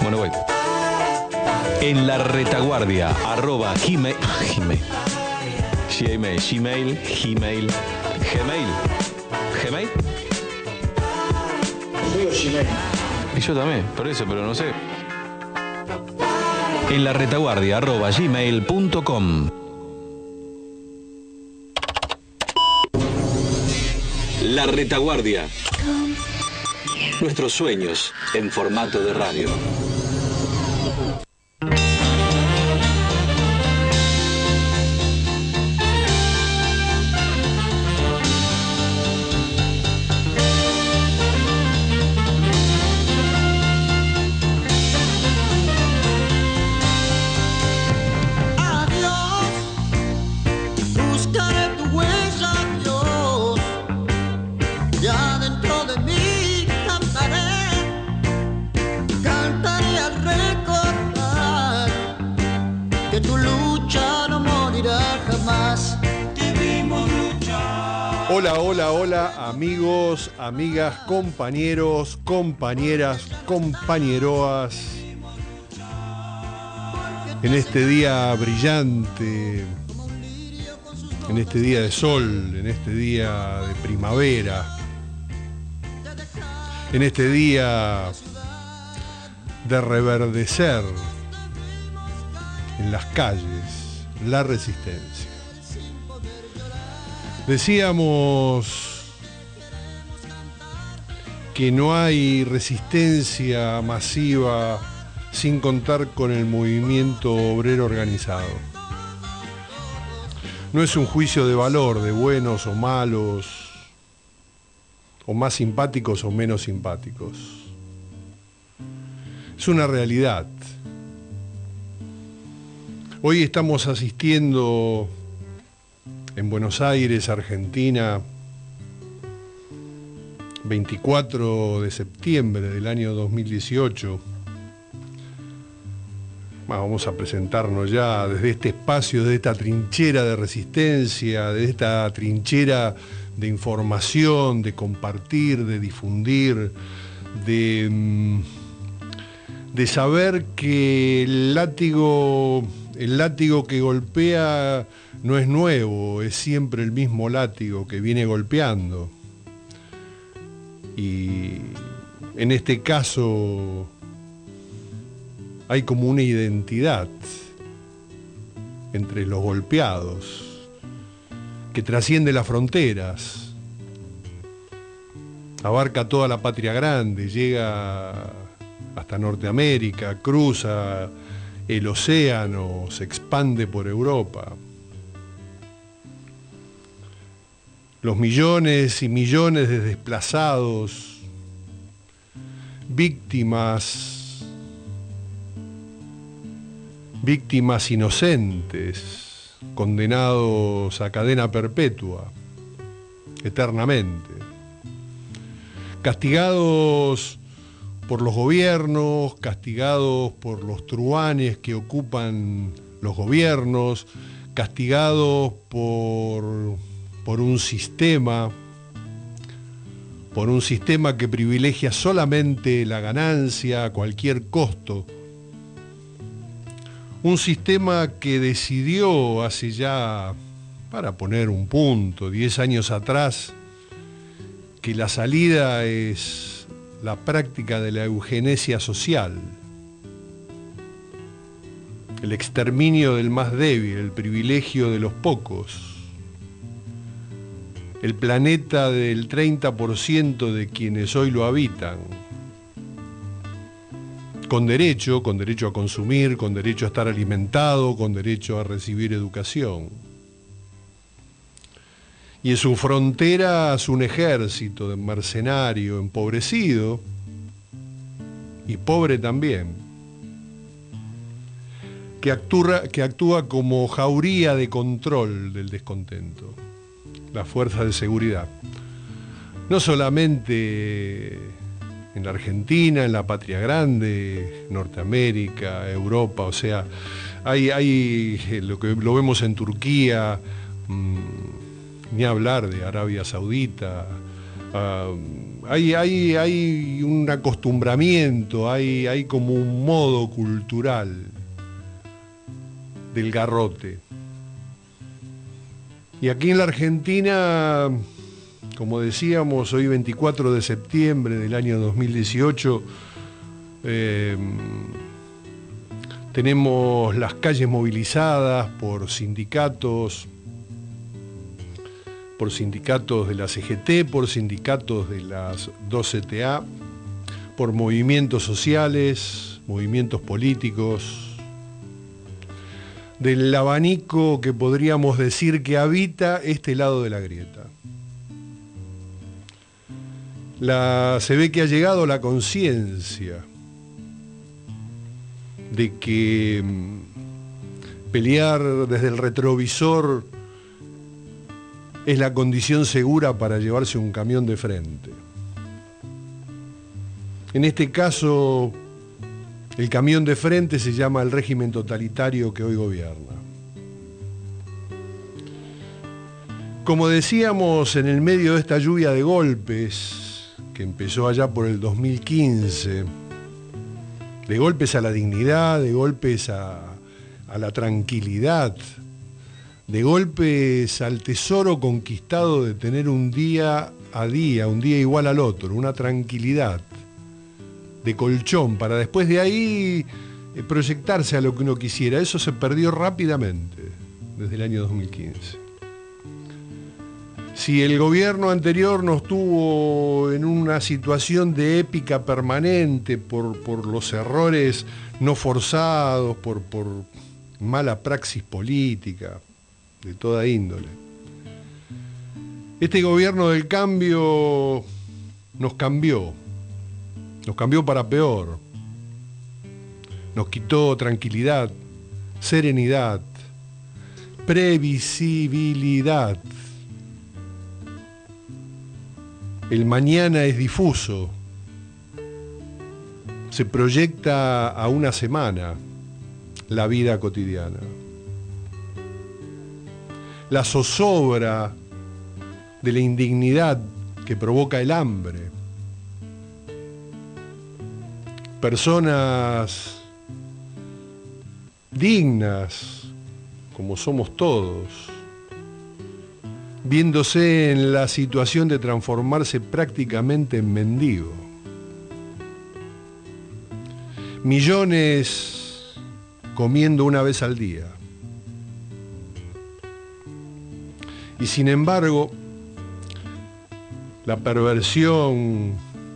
Bueno, voy. En la retaguardia, @gmail. Gmail. Yo digo Gmail. Y yo también, por eso, pero no sé. En la retaguardia, @gmail.com. La retaguardia. Nuestros sueños en formato de radio. Hola, amigos, amigas, compañeros, compañeras, compañeroas. En este día brillante, en este día de sol, en este día de primavera, en este día de reverdecer en las calles, la resistencia. Decíamos que no hay resistencia masiva sin contar con el movimiento obrero organizado. No es un juicio de valor de buenos o malos, o más simpáticos o menos simpáticos. Es una realidad. Hoy estamos asistiendo en Buenos Aires, Argentina, 24 de septiembre del año 2018. Vamos a presentarnos ya desde este espacio, desde esta trinchera de resistencia, desde esta trinchera de información, de compartir, de difundir, de saber que el látigo que golpea no es nuevo, es siempre el mismo látigo que viene golpeando. Y en este caso hay como una identidad entre los golpeados que trasciende las fronteras, abarca toda la patria grande, llega hasta Norteamérica, cruza el océano, se expande por Europa. Los millones y millones de desplazados, víctimas inocentes, condenados a cadena perpetua, eternamente, castigados por los gobiernos, castigados por los truhanes que ocupan los gobiernos, castigados por un sistema que privilegia solamente la ganancia a cualquier costo. Un sistema que decidió hace ya, para poner un punto, 10 años atrás, que la salida es la práctica de la eugenesia social, el exterminio del más débil, el privilegio de los pocos, el planeta del 30% de quienes hoy lo habitan, con derecho a consumir, con derecho a estar alimentado, con derecho a recibir educación. Y en sus fronteras un ejército de mercenario empobrecido y pobre también, que actúa como jauría de control del descontento. Las fuerzas de seguridad, no solamente en la Argentina, en la patria grande, Norteamérica, Europa, o sea, hay lo vemos en Turquía, ni hablar de Arabia Saudita, Hay un acostumbramiento, hay como un modo cultural del garrote. Y aquí en la Argentina, como decíamos, hoy 24 de septiembre del año 2018, tenemos las calles movilizadas por sindicatos de la CGT, por sindicatos de las 2CTA, por movimientos sociales, movimientos políticos, del abanico que podríamos decir que habita este lado de la grieta. Se ve que ha llegado la conciencia de que pelear desde el retrovisor es la condición segura para llevarse un camión de frente. En este caso, el camión de frente se llama el régimen totalitario que hoy gobierna. Como decíamos, en el medio de esta lluvia de golpes, que empezó allá por el 2015, de golpes a la dignidad, de golpes a la tranquilidad, de golpes al tesoro conquistado de tener un día a día, un día igual al otro, una tranquilidad de colchón, para después de ahí proyectarse a lo que uno quisiera. Eso se perdió rápidamente desde el año 2015. Si el gobierno anterior nos tuvo en una situación de épica permanente por los errores no forzados, por mala praxis política, de toda índole, este gobierno del cambio nos cambió para peor, nos quitó tranquilidad, serenidad, previsibilidad. El mañana es difuso, se proyecta a una semana la vida cotidiana. La zozobra de la indignidad que provoca el hambre. Personas dignas, como somos todos, viéndose en la situación de transformarse prácticamente en mendigo. Millones comiendo una vez al día. Y sin embargo, la perversión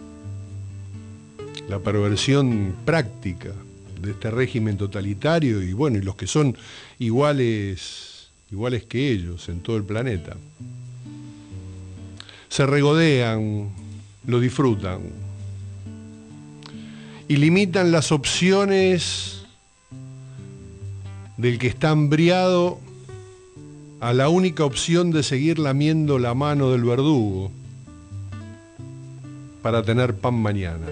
práctica de este régimen totalitario y bueno, y los que son iguales que ellos en todo el planeta, se regodean, lo disfrutan y limitan las opciones del que está hambriado a la única opción de seguir lamiendo la mano del verdugo para tener pan mañana.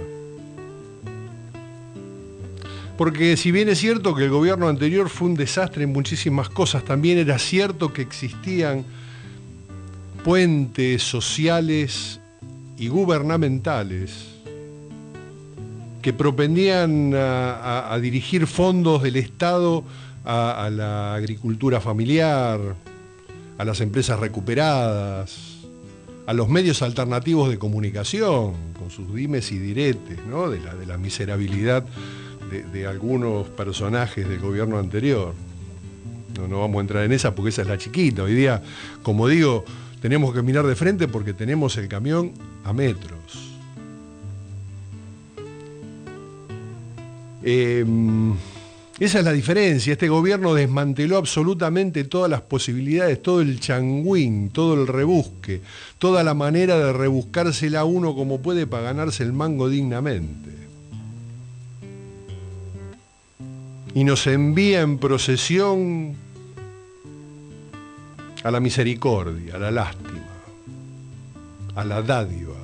Porque si bien es cierto que el gobierno anterior fue un desastre en muchísimas cosas, también era cierto que existían puentes sociales y gubernamentales que propendían a dirigir fondos del Estado a la agricultura familiar, a las empresas recuperadas, a los medios alternativos de comunicación, con sus dimes y diretes, ¿no? de la miserabilidad de algunos personajes del gobierno anterior. No vamos a entrar en esa porque esa es la chiquita. Hoy día, como digo, tenemos que mirar de frente porque tenemos el camión a metros. Esa es la diferencia. Este gobierno desmanteló absolutamente todas las posibilidades, todo el changüín, todo el rebusque, toda la manera de rebuscársela uno como puede para ganarse el mango dignamente. Y nos envía en procesión a la misericordia, a la lástima, a la dádiva.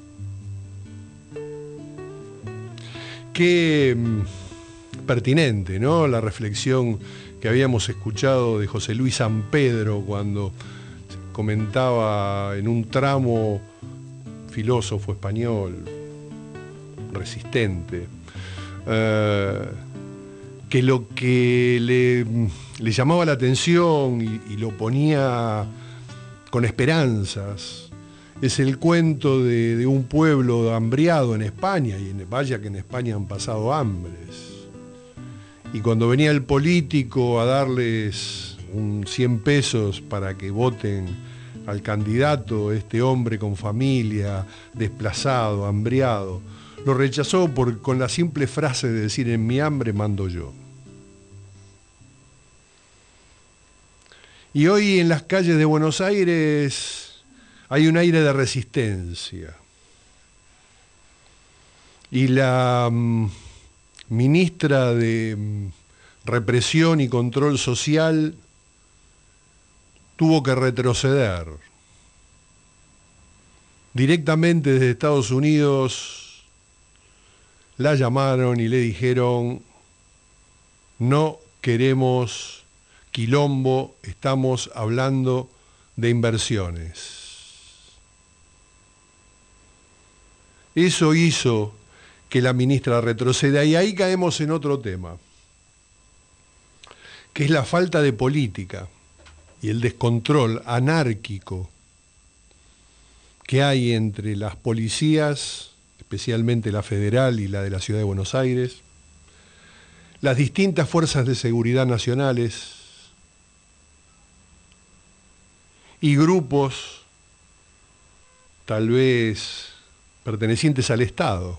Qué pertinente, ¿no? La reflexión que habíamos escuchado de José Luis San Pedro cuando comentaba en un tramo filósofo español, resistente, que lo que le llamaba la atención y lo ponía con esperanzas es el cuento de un pueblo hambriado en España, y vaya que en España han pasado hambres. Y cuando venía el político a darles 100 pesos para que voten al candidato, este hombre con familia, desplazado, hambriado, lo rechazó con la simple frase de decir: en mi hambre mando yo. Y hoy en las calles de Buenos Aires hay un aire de resistencia. Y la ministra de Represión y Control Social tuvo que retroceder. Directamente desde Estados Unidos la llamaron y le dijeron: no queremos quilombo, estamos hablando de inversiones. Eso hizo que la ministra retroceda, y ahí caemos en otro tema, que es la falta de política y el descontrol anárquico que hay entre las policías, especialmente la federal y la de la Ciudad de Buenos Aires, las distintas fuerzas de seguridad nacionales y grupos tal vez pertenecientes al Estado,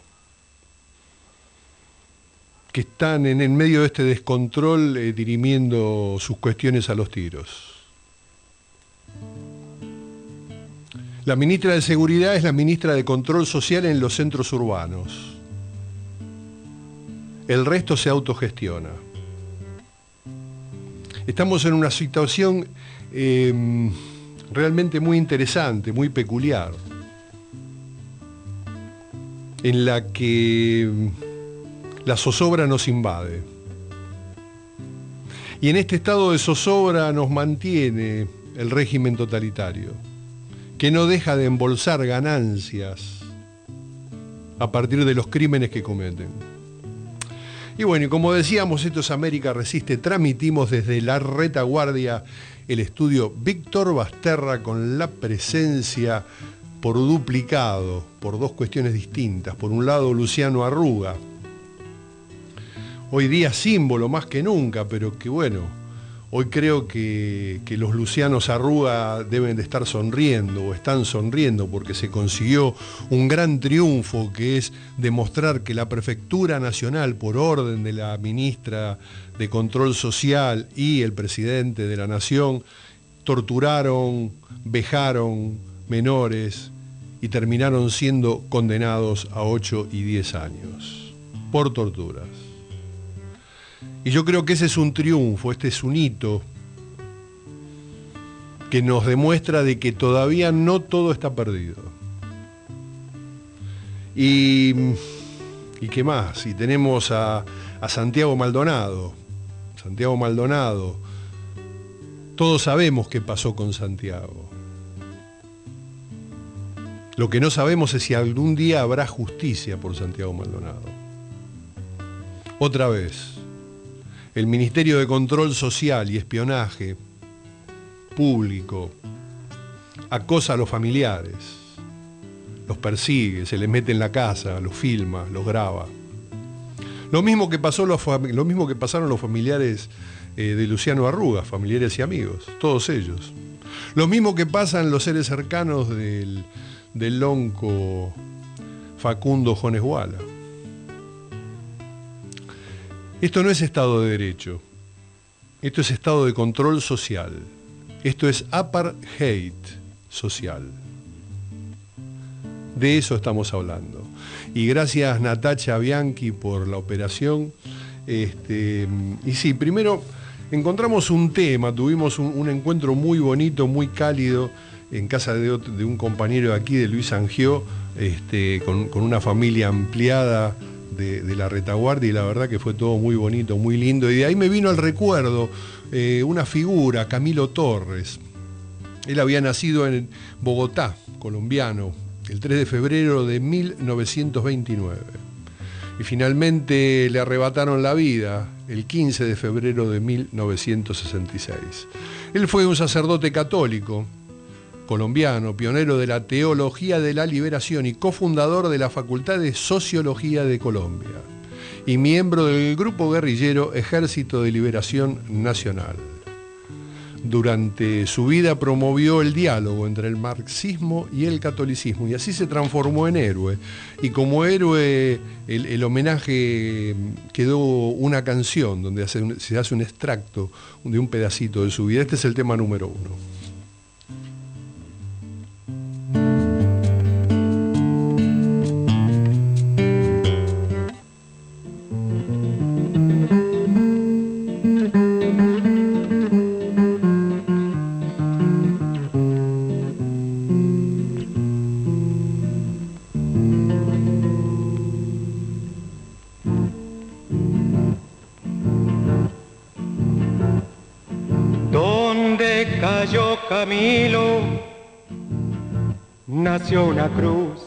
que están en el medio de este descontrol dirimiendo sus cuestiones a los tiros. La ministra de Seguridad es la ministra de Control Social en los centros urbanos. El resto se autogestiona. Estamos en una situación realmente muy interesante, muy peculiar, en la que la zozobra nos invade. Y en este estado de zozobra nos mantiene el régimen totalitario, que no deja de embolsar ganancias a partir de los crímenes que cometen. Y bueno, y como decíamos, esto es América Resiste. Transmitimos desde la retaguardia el estudio Víctor Basterra, con la presencia por duplicado, por dos cuestiones distintas. Por un lado, Luciano Arruga, hoy día símbolo más que nunca, pero que bueno, hoy creo que los Lucianos Arruga deben de estar sonriendo, o están sonriendo, porque se consiguió un gran triunfo, que es demostrar que la Prefectura Nacional, por orden de la ministra de Control Social y el presidente de la Nación, torturaron, vejaron menores y terminaron siendo condenados a 8 y 10 años por torturas. Y yo creo que ese es un triunfo, este es un hito que nos demuestra de que todavía no todo está perdido. ¿Y qué más? Y tenemos a Santiago Maldonado. Santiago Maldonado. Todos sabemos qué pasó con Santiago. Lo que no sabemos es si algún día habrá justicia por Santiago Maldonado. Otra vez, el Ministerio de Control Social y Espionaje Público acosa a los familiares, los persigue, se les mete en la casa, los filma, los graba. Lo mismo que pasaron los familiares de Luciano Arruga, familiares y amigos, todos ellos. Lo mismo que pasan los seres cercanos del lonco Facundo Jones Guala. Esto no es Estado de Derecho, esto es Estado de Control Social, esto es apartheid social. De eso estamos hablando. Y gracias, Natacha Bianchi, por la operación. Y sí, primero encontramos un tema, tuvimos un encuentro muy bonito, muy cálido, en casa de un compañero de aquí, de Luis Angió, con una familia ampliada de la retaguardia, y la verdad que fue todo muy bonito, muy lindo. Y de ahí me vino al recuerdo una figura, Camilo Torres. Él había nacido en Bogotá, colombiano, el 3 de febrero de 1929. Y finalmente le arrebataron la vida el 15 de febrero de 1966. Él fue un sacerdote católico, colombiano, pionero de la teología de la liberación y cofundador de la Facultad de Sociología de Colombia, y miembro del grupo guerrillero Ejército de Liberación Nacional. Durante su vida promovió el diálogo entre el marxismo y el catolicismo, y así se transformó en héroe. Y como héroe, el homenaje quedó una canción donde se hace un extracto de un pedacito de su vida. Este es el tema número 1. Camilo nació una cruz,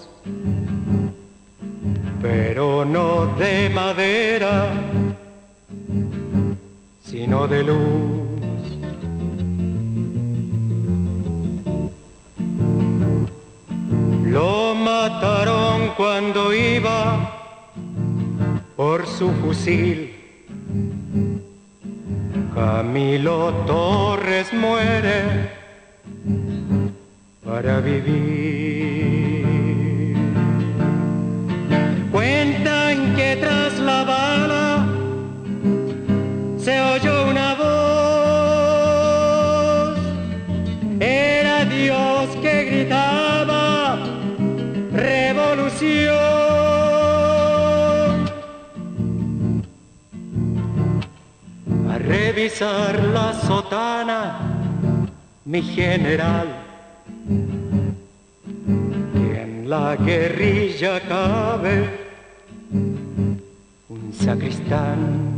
pero no de madera, sino de luz. Lo mataron cuando iba por su fusil. Camilo Torres muere para vivir. Cuentan que tras la bala se oyó una voz. Era Dios que gritaba revolución. A revisar la sotana, mi general, que en la guerrilla cabe un sacristán.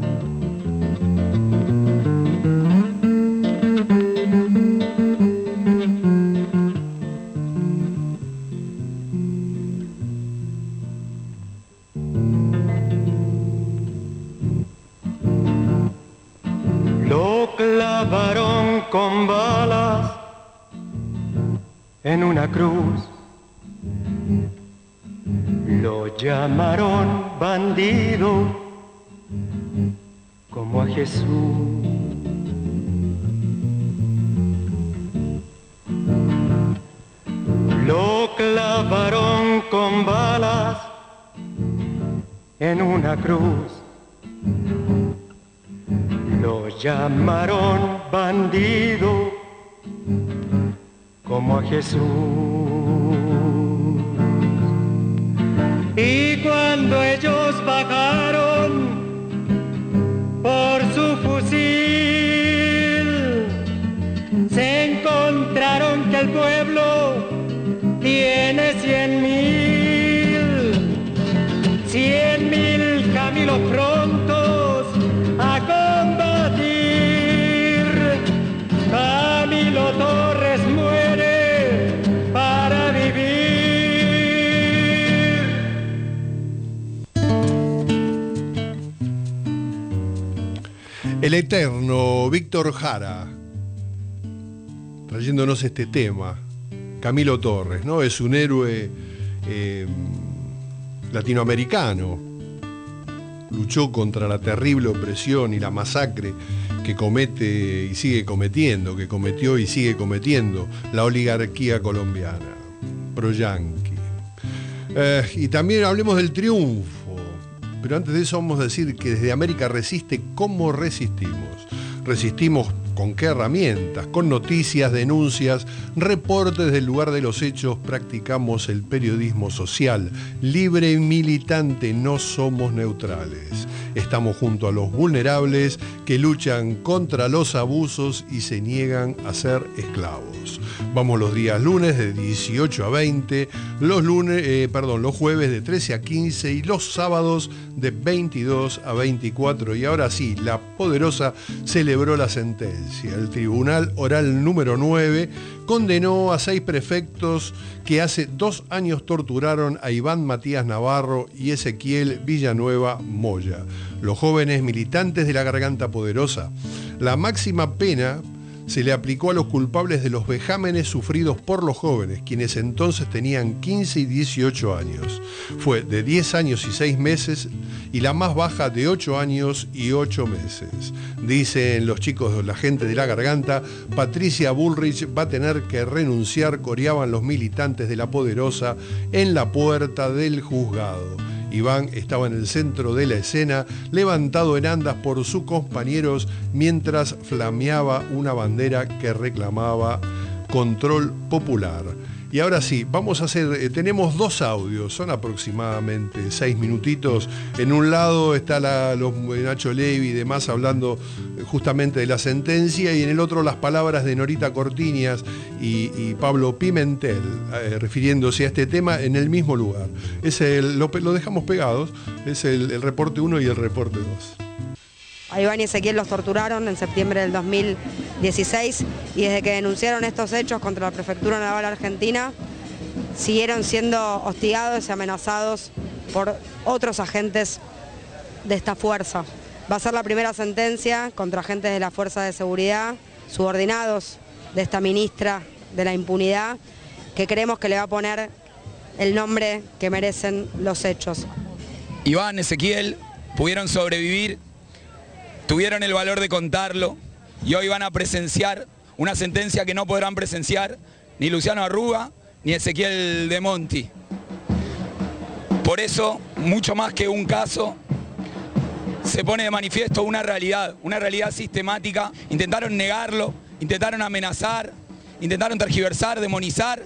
Lo clavaron con balas en una cruz, lo llamaron bandido como a Jesús. Lo clavaron con balas en una cruz, lo llamaron bandido como a Jesús. Y cuando ellos bajaron por su fusil, se encontraron que el pueblo tiene 100.000 Camilos prontos a combatir. Camilo Torres muere para vivir. El eterno Víctor Jara, trayéndonos este tema. Camilo Torres, ¿no? Es un héroe latinoamericano. Luchó contra la terrible opresión y la masacre que comete y sigue cometiendo, que cometió y sigue cometiendo la oligarquía colombiana, pro-yanqui. Y también hablemos del triunfo, pero antes de eso vamos a decir que desde América Resiste, ¿cómo resistimos? Resistimos ¿con qué herramientas? Con noticias, denuncias, reportes del lugar de los hechos. Practicamos el periodismo social, libre y militante, no somos neutrales. Estamos junto a los vulnerables que luchan contra los abusos y se niegan a ser esclavos. Vamos los días lunes de 18 a 20, los jueves de 13 a 15 y los sábados de 22 a 24. Y ahora sí, la Poderosa celebró la sentencia. El Tribunal Oral número 9 condenó a 6 prefectos que hace 2 años torturaron a Iván Matías Navarro y Ezequiel Villanueva Moya, los jóvenes militantes de la Garganta Poderosa. La máxima pena se le aplicó a los culpables de los vejámenes sufridos por los jóvenes, quienes entonces tenían 15 y 18 años. Fue de 10 años y 6 meses y la más baja de 8 años y 8 meses. Dicen los chicos, la gente de la Garganta, Patricia Bullrich va a tener que renunciar, coreaban los militantes de la Poderosa en la puerta del juzgado. Iván estaba en el centro de la escena, levantado en andas por sus compañeros, mientras flameaba una bandera que reclamaba control popular. Y ahora sí, vamos a hacer, tenemos 2 audios, son aproximadamente 6 minutitos. En un lado está los Nacho Levi y demás hablando justamente de la sentencia, y en el otro las palabras de Norita Cortiñas y Pablo Pimentel, refiriéndose a este tema en el mismo lugar. Lo dejamos pegados, es el reporte 1 y el reporte 2. A Iván y Ezequiel los torturaron en septiembre del 2016 y desde que denunciaron estos hechos contra la Prefectura Naval Argentina siguieron siendo hostigados y amenazados por otros agentes de esta fuerza. Va a ser la primera sentencia contra agentes de la Fuerza de Seguridad, subordinados de esta ministra de la impunidad, que creemos que le va a poner el nombre que merecen los hechos. Iván, Ezequiel pudieron sobrevivir, tuvieron el valor de contarlo y hoy van a presenciar una sentencia que no podrán presenciar ni Luciano Arruga ni Ezequiel de Monti. Por eso, mucho más que un caso, se pone de manifiesto una realidad sistemática. Intentaron negarlo, intentaron amenazar, intentaron tergiversar, demonizar,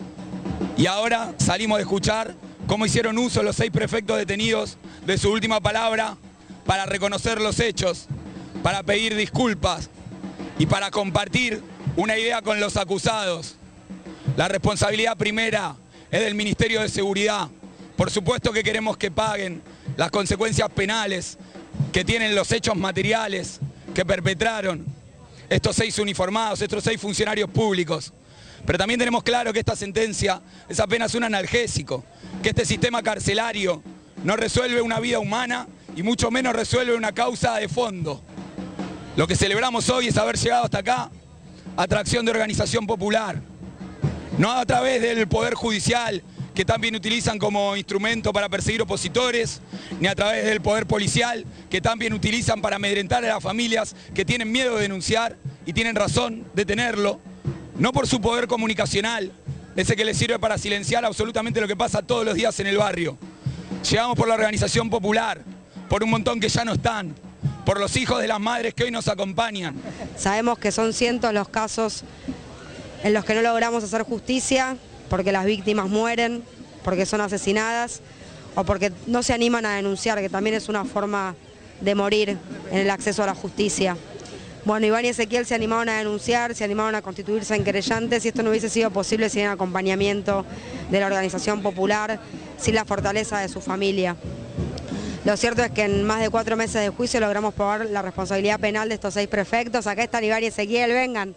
y ahora salimos de escuchar cómo hicieron uso los 6 prefectos detenidos de su última palabra para reconocer los hechos, para pedir disculpas y para compartir una idea con los acusados. La responsabilidad primera es del Ministerio de Seguridad. Por supuesto que queremos que paguen las consecuencias penales que tienen los hechos materiales que perpetraron estos 6 uniformados, estos 6 funcionarios públicos. Pero también tenemos claro que esta sentencia es apenas un analgésico, que este sistema carcelario no resuelve una vida humana y mucho menos resuelve una causa de fondo. Lo que celebramos hoy es haber llegado hasta acá a tracción de organización popular, no a través del Poder Judicial, que también utilizan como instrumento para perseguir opositores, ni a través del Poder Policial, que también utilizan para amedrentar a las familias que tienen miedo de denunciar y tienen razón de tenerlo, no por su poder comunicacional, ese que les sirve para silenciar absolutamente lo que pasa todos los días en el barrio. Llegamos por la organización popular, por un montón que ya no están, por los hijos de las madres que hoy nos acompañan. Sabemos que son cientos los casos en los que no logramos hacer justicia, porque las víctimas mueren, porque son asesinadas o porque no se animan a denunciar, que también es una forma de morir en el acceso a la justicia. Bueno, Iván y Ezequiel se animaron a denunciar, se animaron a constituirse en querellantes, y esto no hubiese sido posible sin el acompañamiento de la organización popular, sin la fortaleza de su familia. Lo cierto es que en más de 4 meses de juicio logramos probar la responsabilidad penal de estos 6 prefectos. Acá están Iván y Ezequiel, vengan.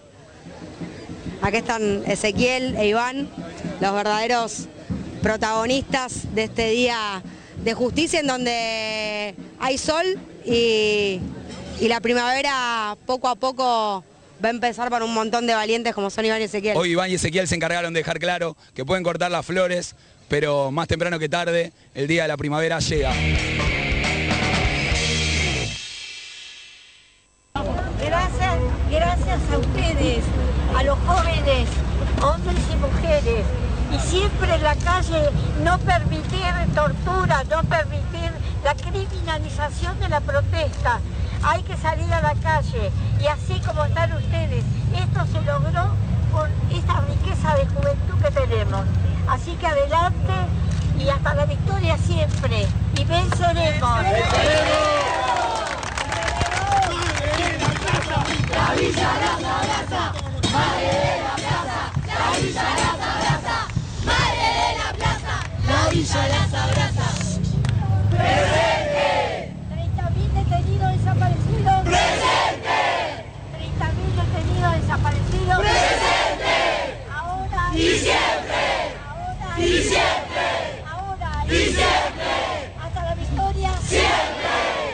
Acá están Ezequiel e Iván, los verdaderos protagonistas de este día de justicia, en donde hay sol y la primavera poco a poco va a empezar para un montón de valientes como son Iván y Ezequiel. Hoy Iván y Ezequiel se encargaron de dejar claro que pueden cortar las flores, pero más temprano que tarde el día de la primavera llega. Gracias a ustedes, a los jóvenes, hombres y mujeres, y siempre en la calle no permitir tortura, no permitir la criminalización de la protesta. Hay que salir a la calle, y así como están ustedes, esto se logró con esta riqueza de juventud que tenemos. Así que adelante y hasta la victoria siempre, y venceremos. La villa, la plaza, madre de la plaza, ella las abraza. ¡Presente! 30.000 detenidos desaparecidos. ¡Presente! 30.000 detenidos desaparecidos. ¡Presente! Ahora y siempre. Ahora Y siempre. Ahora Y siempre. Hasta la victoria. Siempre.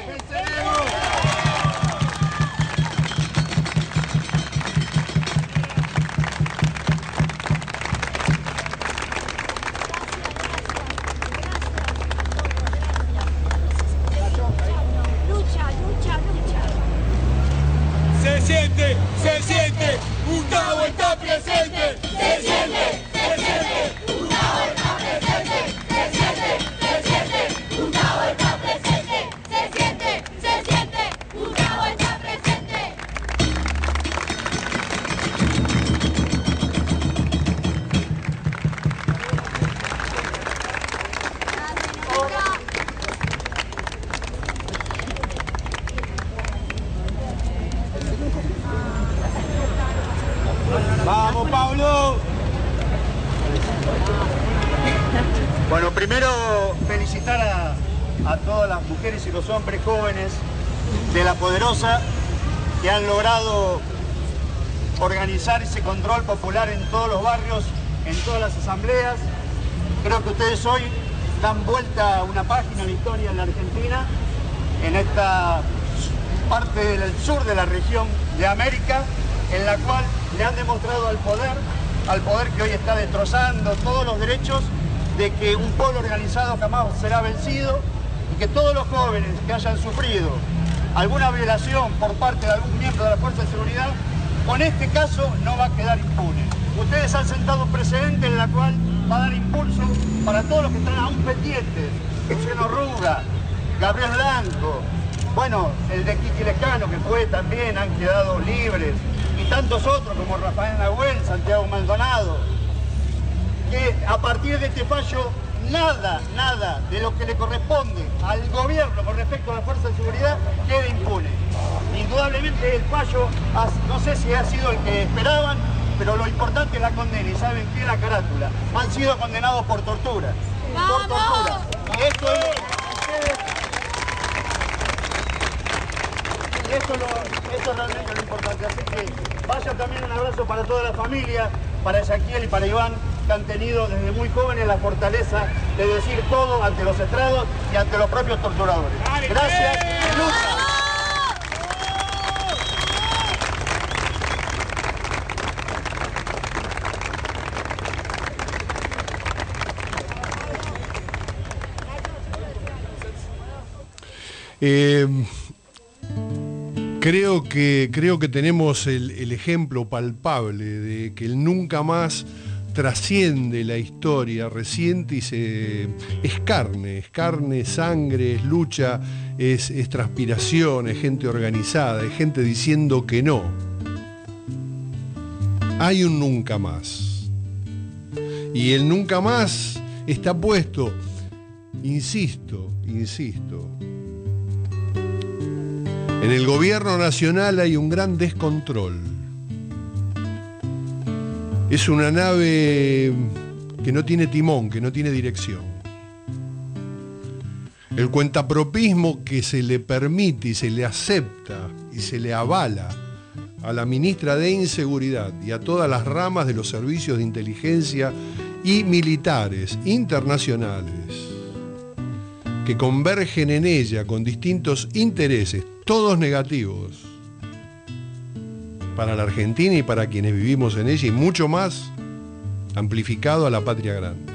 Se siente, Gustavo está presente. Se siente, Gustavo está presente. Se siente, Gustavo está presente. Se siente, Gustavo está presente. ¡Vamos, Pablo! Bueno, primero felicitar a todas las mujeres y los hombres jóvenes de La Poderosa que han logrado organizar ese control popular en todos los barrios, en todas las asambleas. Creo que ustedes hoy dan vuelta a una página en la historia de la Argentina, en esta parte del sur de la región de América, en la cual le han demostrado al poder que hoy está destrozando todos los derechos, de que un pueblo organizado jamás será vencido y que todos los jóvenes que hayan sufrido alguna violación por parte de algún miembro de la Fuerza de Seguridad, con este caso no va a quedar impune. Ustedes han sentado un precedente en la cual va a dar impulso para todos los que están aún pendientes. Luciano Ruga, Gabriel Blanco, bueno, el de Kiki Lescano, que fue también, han quedado libres, y tantos otros como Rafael Nahuel, Santiago Maldonado, que a partir de este fallo nada de lo que le corresponde al gobierno con respecto a la Fuerza de Seguridad quede impune. Indudablemente el fallo, no sé si ha sido el que esperaban, pero lo importante es la condena, y saben que la carátula, han sido condenados por tortura. Por tortura. Y esto es esto es realmente lo importante. Así que vaya también un abrazo para toda la familia, para Ezequiel y para Iván, que han tenido desde muy jóvenes la fortaleza de decir todo ante los estrados y ante los propios torturadores. Gracias. ¡Lucha! Creo que tenemos el ejemplo palpable de que el nunca más trasciende la historia reciente y es carne, sangre, es lucha, es transpiración, es gente organizada, es gente diciendo que no. Hay un nunca más. Y el nunca más está puesto, insisto, en el gobierno nacional hay un gran descontrol. Es una nave que no tiene timón, que no tiene dirección. El cuentapropismo que se le permite y se le acepta y se le avala a la ministra de Inseguridad y a todas las ramas de los servicios de inteligencia y militares internacionales que convergen en ella con distintos intereses, todos negativos, para la Argentina y para quienes vivimos en ella, y mucho más amplificado a la patria grande.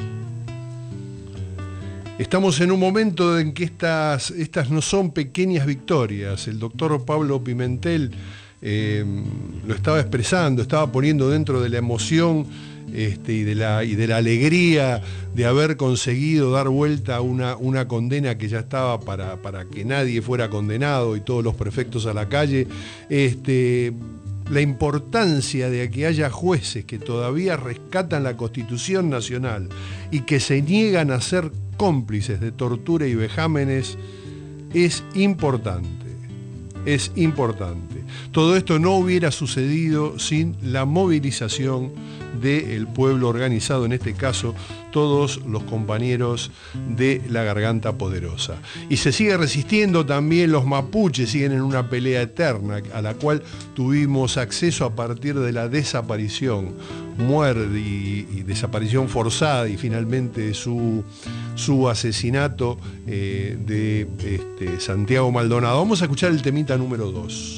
Estamos en un momento en que estas no son pequeñas victorias. El doctor Pablo Pimentel lo estaba expresando, estaba poniendo dentro de la emoción y de la alegría de haber conseguido dar vuelta a una condena que ya estaba para que nadie fuera condenado y todos los prefectos a la calle. La importancia de que haya jueces que todavía rescatan la Constitución Nacional y que se niegan a ser cómplices de tortura y vejámenes es importante. es importante. Todo esto no hubiera sucedido sin la movilización del pueblo organizado, en este caso todos los compañeros de la Garganta Poderosa. Y se sigue resistiendo también, los mapuches siguen en una pelea eterna a la cual tuvimos acceso a partir de la desaparición, muerte y desaparición forzada y finalmente su asesinato de Santiago Maldonado. Vamos a escuchar el temita número 2.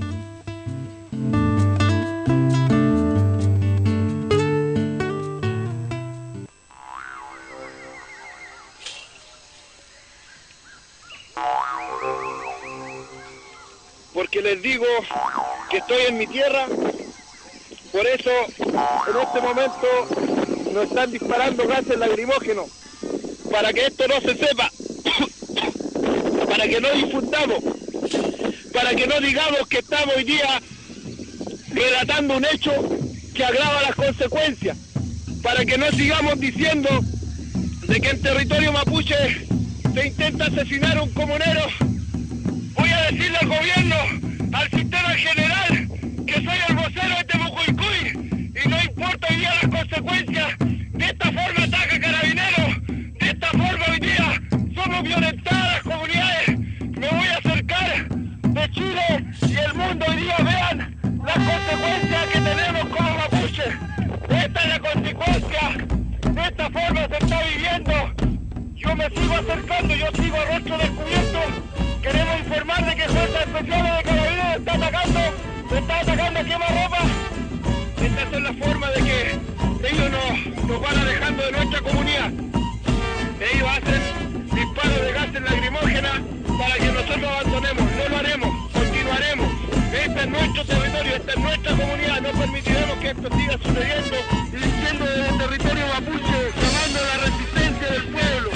Porque les digo que estoy en mi tierra, por eso en este momento nos están disparando gases lacrimógenos, para que esto no se sepa, para que no difundamos, para que no digamos que estamos hoy día relatando un hecho que agrava las consecuencias, para que no sigamos diciendo de que en territorio mapuche se intenta asesinar a un comunero. Voy a decirle al gobierno, al sistema en general, que soy el vocero de Temucuicui y no importa hoy día las consecuencias. De esta forma ataca Carabineros, de esta forma hoy día somos violentadas las comunidades. Me voy a acercar de Chile y el mundo hoy día vean las consecuencias que tenemos como mapuches. Esta es la consecuencia, de esta forma se está viviendo. Yo me sigo acercando, yo sigo a rostro descubierto. Queremos informar de que Fuerzas Especiales de Carabineros está atacando a quemarropa. Estas son las formas de que ellos nos van alejando de nuestra comunidad. Ellos hacen disparos de gases lacrimógenas para que nosotros abandonemos. No lo haremos, continuaremos. Este es nuestro territorio, esta es nuestra comunidad. No permitiremos que esto siga sucediendo y siendo desde el territorio mapuche, llamando a la resistencia del pueblo.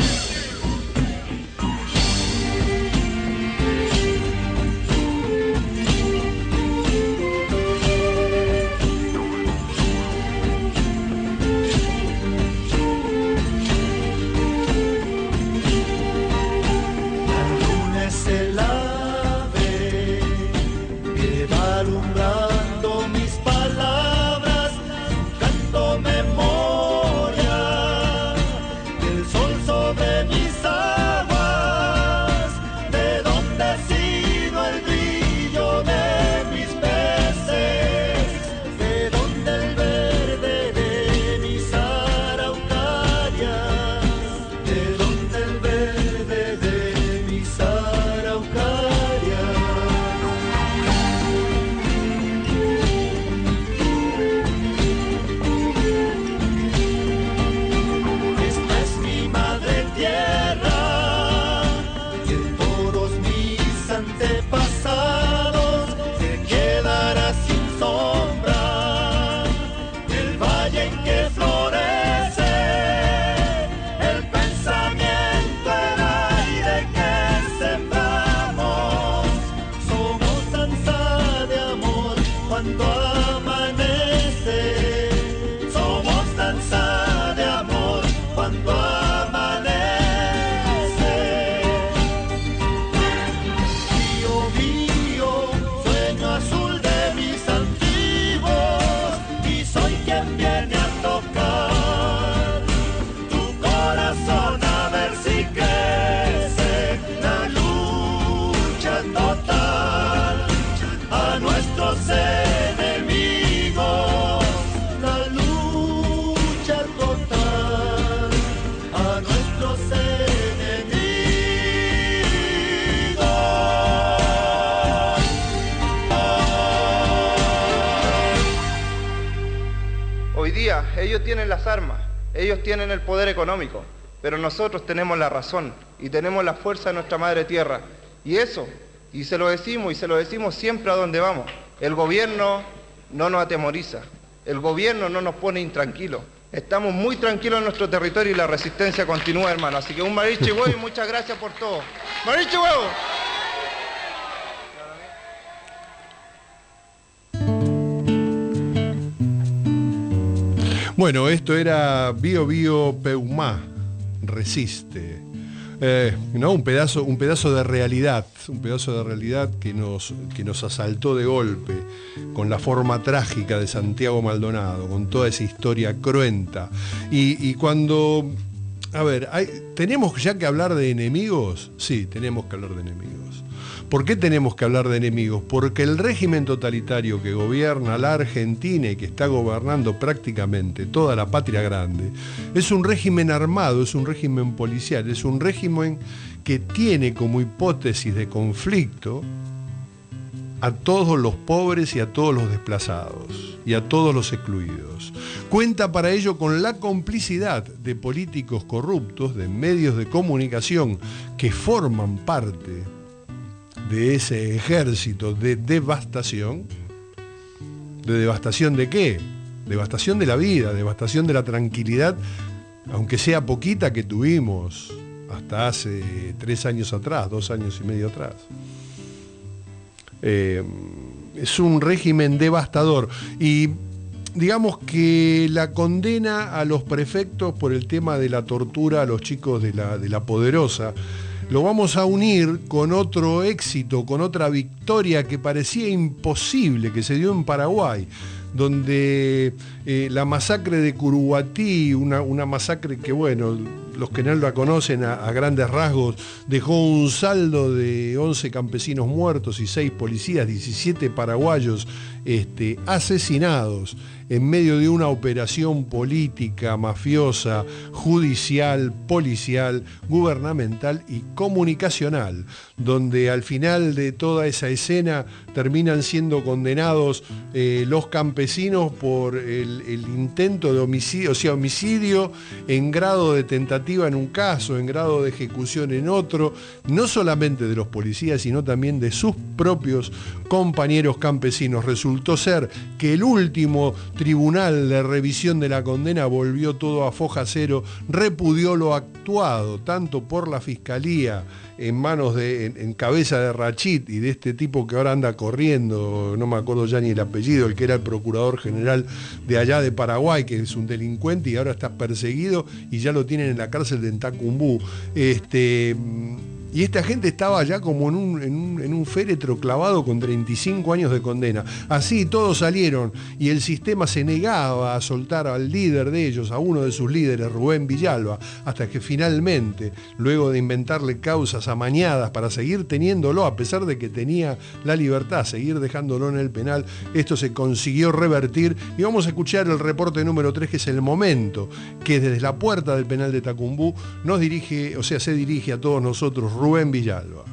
Alumbrando mis palabras, canto memoria del sol sobre mis aguas, de donde sido el brillo de mis peces, de donde el verde de mis araucarias, de donde el verde de mis araucarias. Ellos tienen las armas, ellos tienen el poder económico, pero nosotros tenemos la razón y tenemos la fuerza de nuestra madre tierra. Y eso, y se lo decimos siempre a donde vamos. El gobierno no nos atemoriza, el gobierno no nos pone intranquilos. Estamos muy tranquilos en nuestro territorio y la resistencia continúa, hermano. Así que un mariche huevo y muchas gracias por todo. ¡Mariche huevo! Bueno, esto era Bio Bio Peumá, resiste. ¿no? Un pedazo de realidad que nos asaltó de golpe, con la forma trágica de Santiago Maldonado, con toda esa historia cruenta. Y cuando, a ver, ¿tenemos ya que hablar de enemigos? Sí, tenemos que hablar de enemigos. ¿Por qué tenemos que hablar de enemigos? Porque el régimen totalitario que gobierna la Argentina y que está gobernando prácticamente toda la patria grande, es un régimen armado, es un régimen policial, es un régimen que tiene como hipótesis de conflicto a todos los pobres y a todos los desplazados y a todos los excluidos. Cuenta para ello con la complicidad de políticos corruptos, de medios de comunicación que forman parte de ese ejército de devastación. ¿De devastación de qué? Devastación de la vida, devastación de la tranquilidad, aunque sea poquita, que tuvimos hasta hace 3 años atrás, 2 años y medio atrás. Es un régimen devastador y digamos que la condena a los prefectos por el tema de la tortura a los chicos de la Poderosa lo vamos a unir con otro éxito, con otra victoria que parecía imposible, que se dio en Paraguay, donde la masacre de Curuguatí, una masacre que, bueno, los que no la conocen a grandes rasgos, dejó un saldo de 11 campesinos muertos y 6 policías, 17 paraguayos asesinados en medio de una operación política, mafiosa, judicial, policial, gubernamental y comunicacional, donde al final de toda esa escena terminan siendo condenados los campesinos por el intento de homicidio, o sea, homicidio en grado de tentativa en un caso, en grado de ejecución en otro, no solamente de los policías, sino también de sus propios compañeros campesinos. Resultó ser que el último tribunal de revisión de la condena volvió todo a foja cero, repudió lo actuado, tanto por la Fiscalía en cabeza de Rachid y de este tipo que ahora anda corriendo, no me acuerdo ya ni el apellido, el que era el procurador general de allá de Paraguay, que es un delincuente y ahora está perseguido y ya lo tienen en la cárcel de Tacumbú. Y esta gente estaba ya como en un féretro clavado con 35 años de condena. Así todos salieron y el sistema se negaba a soltar al líder de ellos, a uno de sus líderes, Rubén Villalba, hasta que finalmente, luego de inventarle causas amañadas para seguir teniéndolo, a pesar de que tenía la libertad, seguir dejándolo en el penal, esto se consiguió revertir. Y vamos a escuchar el reporte número 3, que es el momento que desde la puerta del penal de Tacumbú se dirige a todos nosotros Rubén Villalba.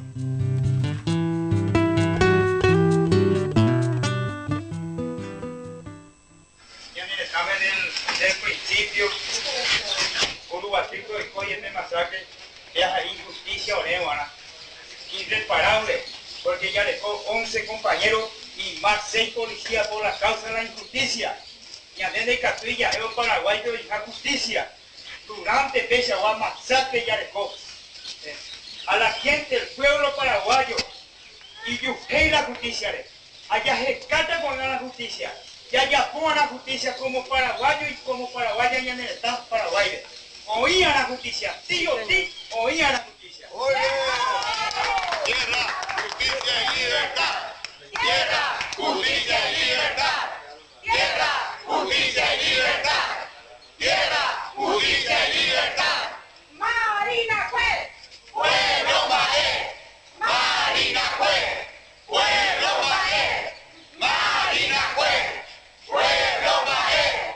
Del principio, Curuguatico y Coyeme masacre, es injusticia irreparable, porque ya dejó 11 compañeros y más 6 policías por la causa de la injusticia. Y a desde Catuilla, el Paraguay que hija justicia. Durante Peshawar masacre ya dejó. A la gente, el pueblo paraguayo, y yujei la justicia, allá rescata con la justicia, y allá pongan la justicia como paraguayo y como paraguaya y en el Estado Paraguay. Oían la justicia, sí o sí, oían la justicia. Tierra, justicia y libertad. Tierra, justicia y libertad. Tierra, justicia y libertad. Tierra, justicia y libertad. Marina Juez. Pueblo Maé, Marina Juez, Pueblo Maé, Marina Juez, Pueblo Maé.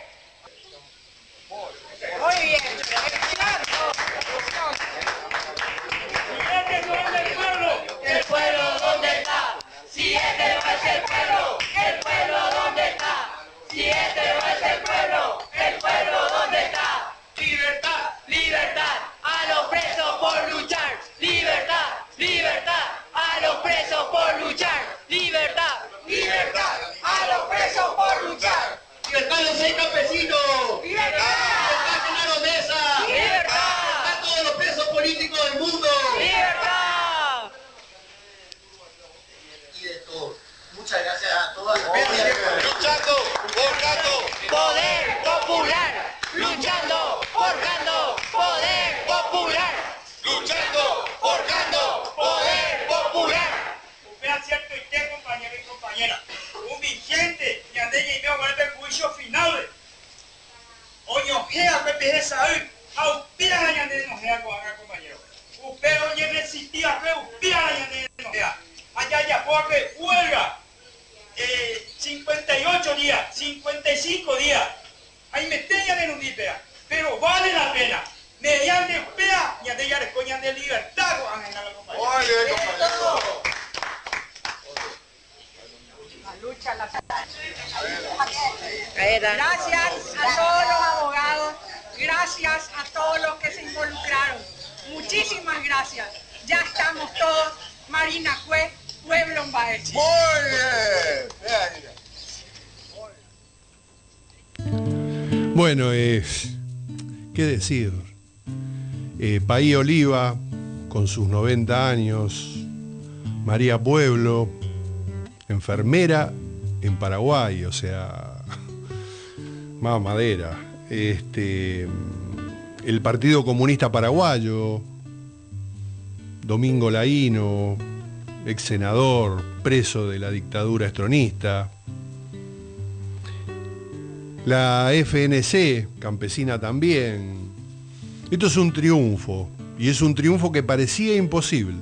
Muy bien. El pueblo ¿dónde está? Si este no es el pueblo, el pueblo ¿dónde está? Si este no es el pueblo ¿dónde está? Libertad, libertad. A los presos por luchar, libertad, libertad, a los presos por luchar, libertad, libertad, a los presos por luchar. Libertad a los 6 campesinos, libertad, libertad a Genaro Mesa, libertad, a todos los presos políticos del mundo, libertad. Y de todo. Muchas gracias a todas las luchando, forjando, poder popular, luchando, forjando, poder popular, luchando. compañera. Un vigente, y ande y veo con el juicio final. Oño, gea, que pide saber, auspira la yande no gea con acá, compañero. Usted oye resistía, auspira la yande no gea. Allá ya, porque huelga. 58 días, 55 días. Ahí me tenían en un dipea, pero vale la pena. Mediante pea, y ande ya les coñan de libertad, compañero. Gracias a todos los abogados, gracias a todos los que se involucraron. Muchísimas gracias. Ya estamos todos, Marina Cue, Pueblo Mbaechi. Muy bien. Bueno, ¿qué decir? Paí Oliva, con sus 90 años, María Pueblo, enfermera en Paraguay, o sea, más madera. El Partido Comunista Paraguayo, Domingo Laíno, ex senador, preso de la dictadura estronista. La FNC, campesina también. Esto es un triunfo, y es un triunfo que parecía imposible.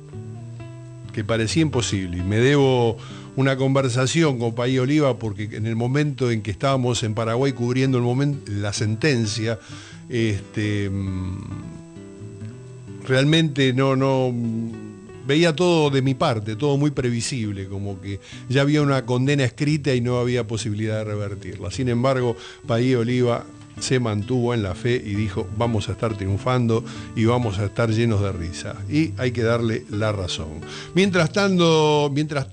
Y me debo una conversación con Paí Oliva, porque en el momento en que estábamos en Paraguay cubriendo la sentencia, realmente no veía todo de mi parte, todo muy previsible, como que ya había una condena escrita y no había posibilidad de revertirla. Sin embargo, Paí Oliva se mantuvo en la fe y dijo: vamos a estar triunfando y vamos a estar llenos de risa. Y hay que darle la razón. Mientras tanto,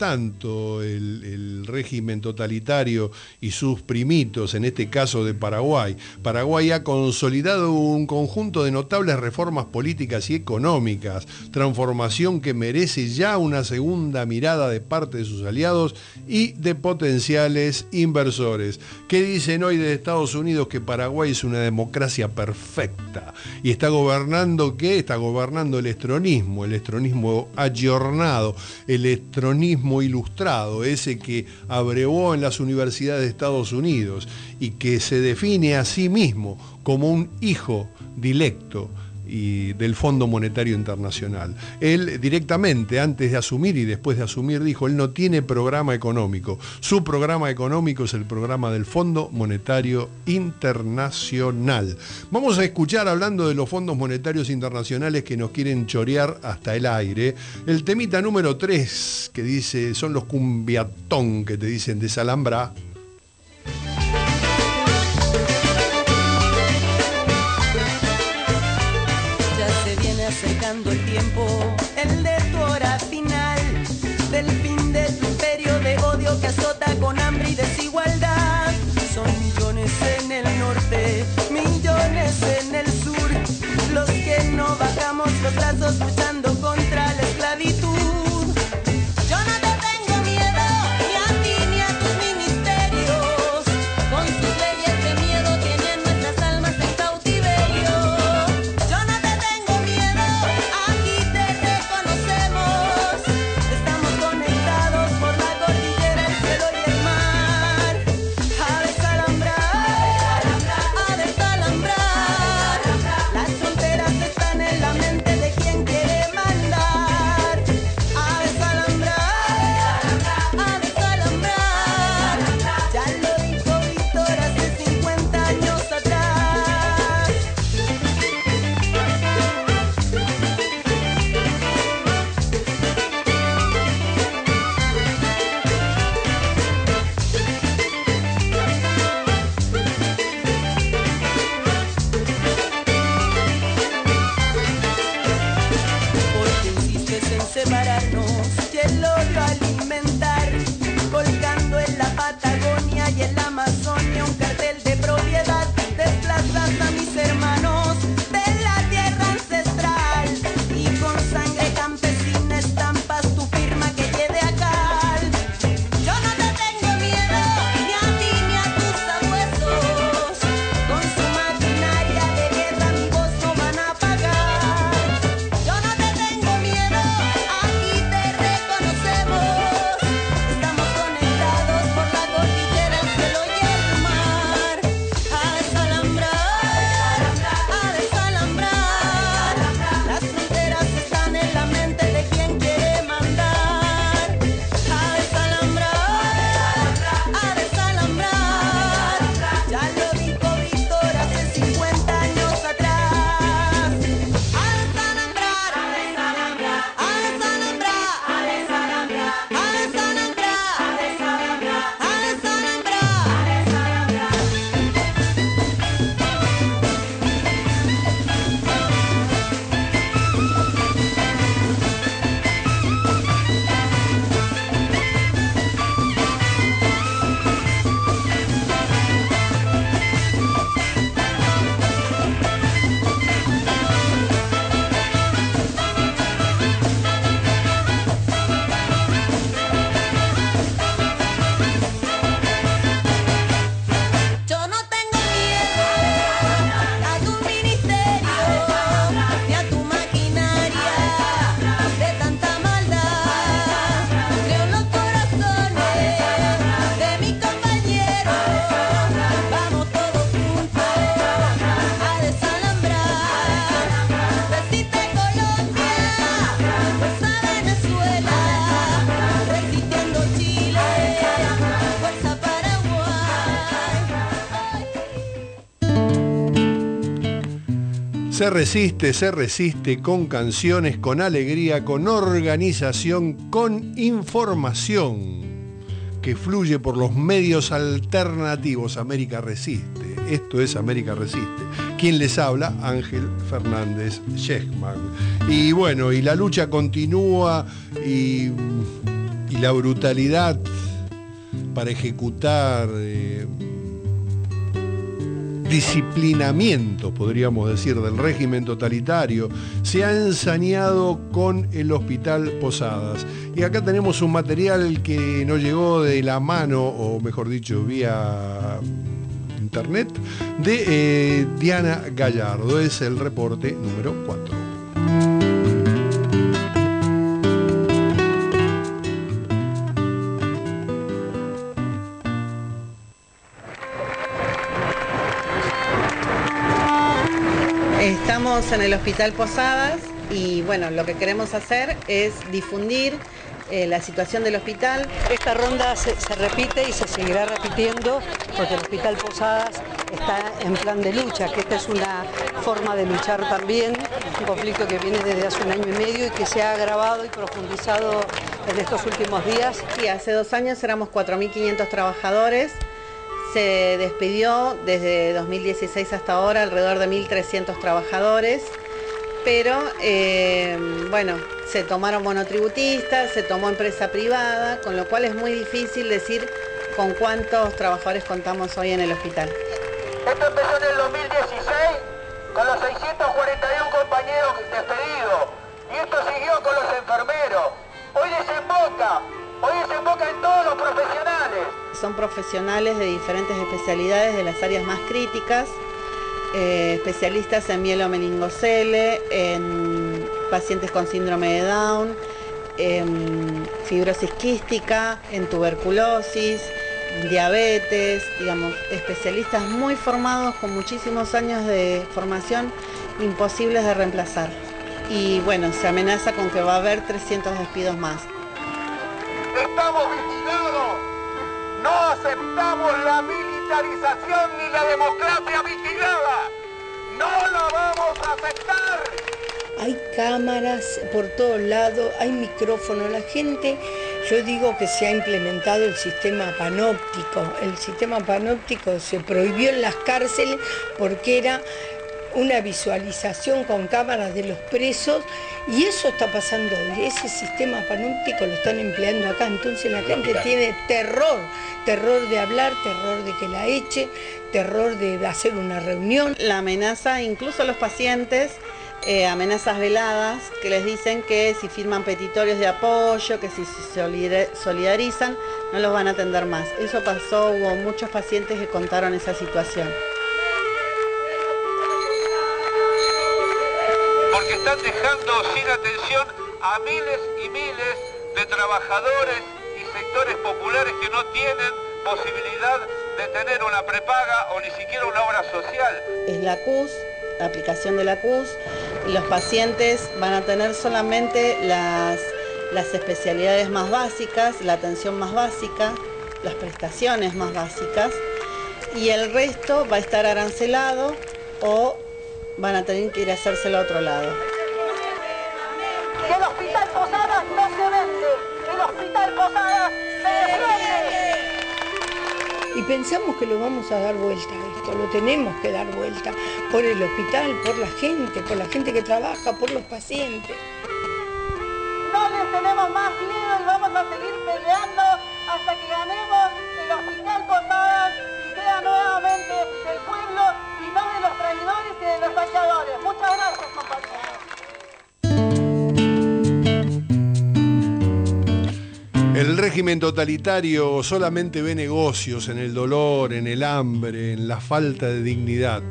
el régimen totalitario y sus primitos, en este caso de Paraguay ha consolidado un conjunto de notables reformas políticas y económicas, transformación que merece ya una segunda mirada de parte de sus aliados y de potenciales inversores. ¿Qué dicen hoy de Estados Unidos? Que Paraguay es una democracia perfecta y está gobernando, ¿qué? Está gobernando el estronismo ayornado, el estronismo ilustrado, ese que abrevó en las universidades de Estados Unidos y que se define a sí mismo como un hijo dilecto y del Fondo Monetario Internacional. Él directamente, antes de asumir y después de asumir, dijo: él no tiene programa económico. Su programa económico es el programa del Fondo Monetario Internacional. Vamos a escuchar, hablando de los fondos monetarios internacionales que nos quieren chorear hasta el aire, el temita número 3, que dice, son los cumbiatón que te dicen desalambra. Acercando el tiempo, el de tu hora final, del fin de tu imperio de odio que azota con hambre y desigualdad. Son millones en el norte, millones en el sur, los que no bajamos los brazos luchando contra la esclavitud. Yo no te tengo miedo, ni a ti ni a tus ministerios. Se resiste con canciones, con alegría, con organización, con información que fluye por los medios alternativos. América resiste. Esto es América resiste. Quien les habla, Ángel Fernández Schechman. Y bueno, y la lucha continúa y la brutalidad para ejecutar disciplinamiento, podríamos decir, del régimen totalitario, se ha ensañado con el Hospital Posadas. Y acá tenemos un material que nos llegó de la mano, o mejor dicho, vía internet, de Diana Gallardo. Es el reporte número 4. Estamos en el Hospital Posadas y bueno, lo que queremos hacer es difundir la situación del hospital. Esta ronda se repite y se seguirá repitiendo porque el Hospital Posadas está en plan de lucha, que esta es una forma de luchar también, un conflicto que viene desde hace 1 año y medio y que se ha agravado y profundizado en estos últimos días. Sí, hace 2 años éramos 4.500 trabajadores. Se despidió desde 2016 hasta ahora alrededor de 1.300 trabajadores, pero bueno, se tomaron monotributistas, se tomó empresa privada, con lo cual es muy difícil decir con cuántos trabajadores contamos hoy en el hospital. Esto empezó en el 2016 con los 641 compañeros despedidos y esto siguió con los enfermeros. Hoy desemboca en todos los profesionales. Son profesionales de diferentes especialidades de las áreas más críticas, especialistas en mielomeningocele, en pacientes con síndrome de Down, en fibrosis quística, en tuberculosis, diabetes, digamos, especialistas muy formados con muchísimos años de formación, imposibles de reemplazar. Y bueno, se amenaza con que va a haber 300 despidos más. Estamos vigilados, no aceptamos la militarización ni la democracia vigilada, no la vamos a aceptar. Hay cámaras por todos lados, hay micrófonos, la gente, yo digo que se ha implementado el sistema panóptico. El sistema panóptico se prohibió en las cárceles porque era una visualización con cámaras de los presos y eso está pasando hoy. Ese sistema panóptico lo están empleando acá, entonces la gente tiene terror de hablar, terror de que la eche, terror de hacer una reunión. La amenaza incluso a los pacientes, amenazas veladas que les dicen que si firman petitorios de apoyo, que si se solidarizan, no los van a atender más. Eso pasó, hubo muchos pacientes que contaron esa situación. Porque están dejando sin atención a miles y miles de trabajadores y sectores populares que no tienen posibilidad de tener una prepaga o ni siquiera una obra social. Es la CUS, la aplicación de la CUS, y los pacientes van a tener solamente las especialidades más básicas, la atención más básica, las prestaciones más básicas, y el resto va a estar arancelado o van a tener que ir a hacérselo a otro lado. Que el Hospital Posadas no se vende, que el Hospital Posadas se defiende. Y pensamos que lo vamos a dar vuelta a esto, lo tenemos que dar vuelta por el hospital, por la gente que trabaja, por los pacientes. No les tenemos más miedo y vamos a seguir peleando hasta que ganemos el Hospital Posadas y sea nuevamente del pueblo y no de los traidores y de los saqueadores. Muchas gracias, compañeros. El régimen totalitario solamente ve negocios en el dolor, en el hambre, en la falta de dignidad.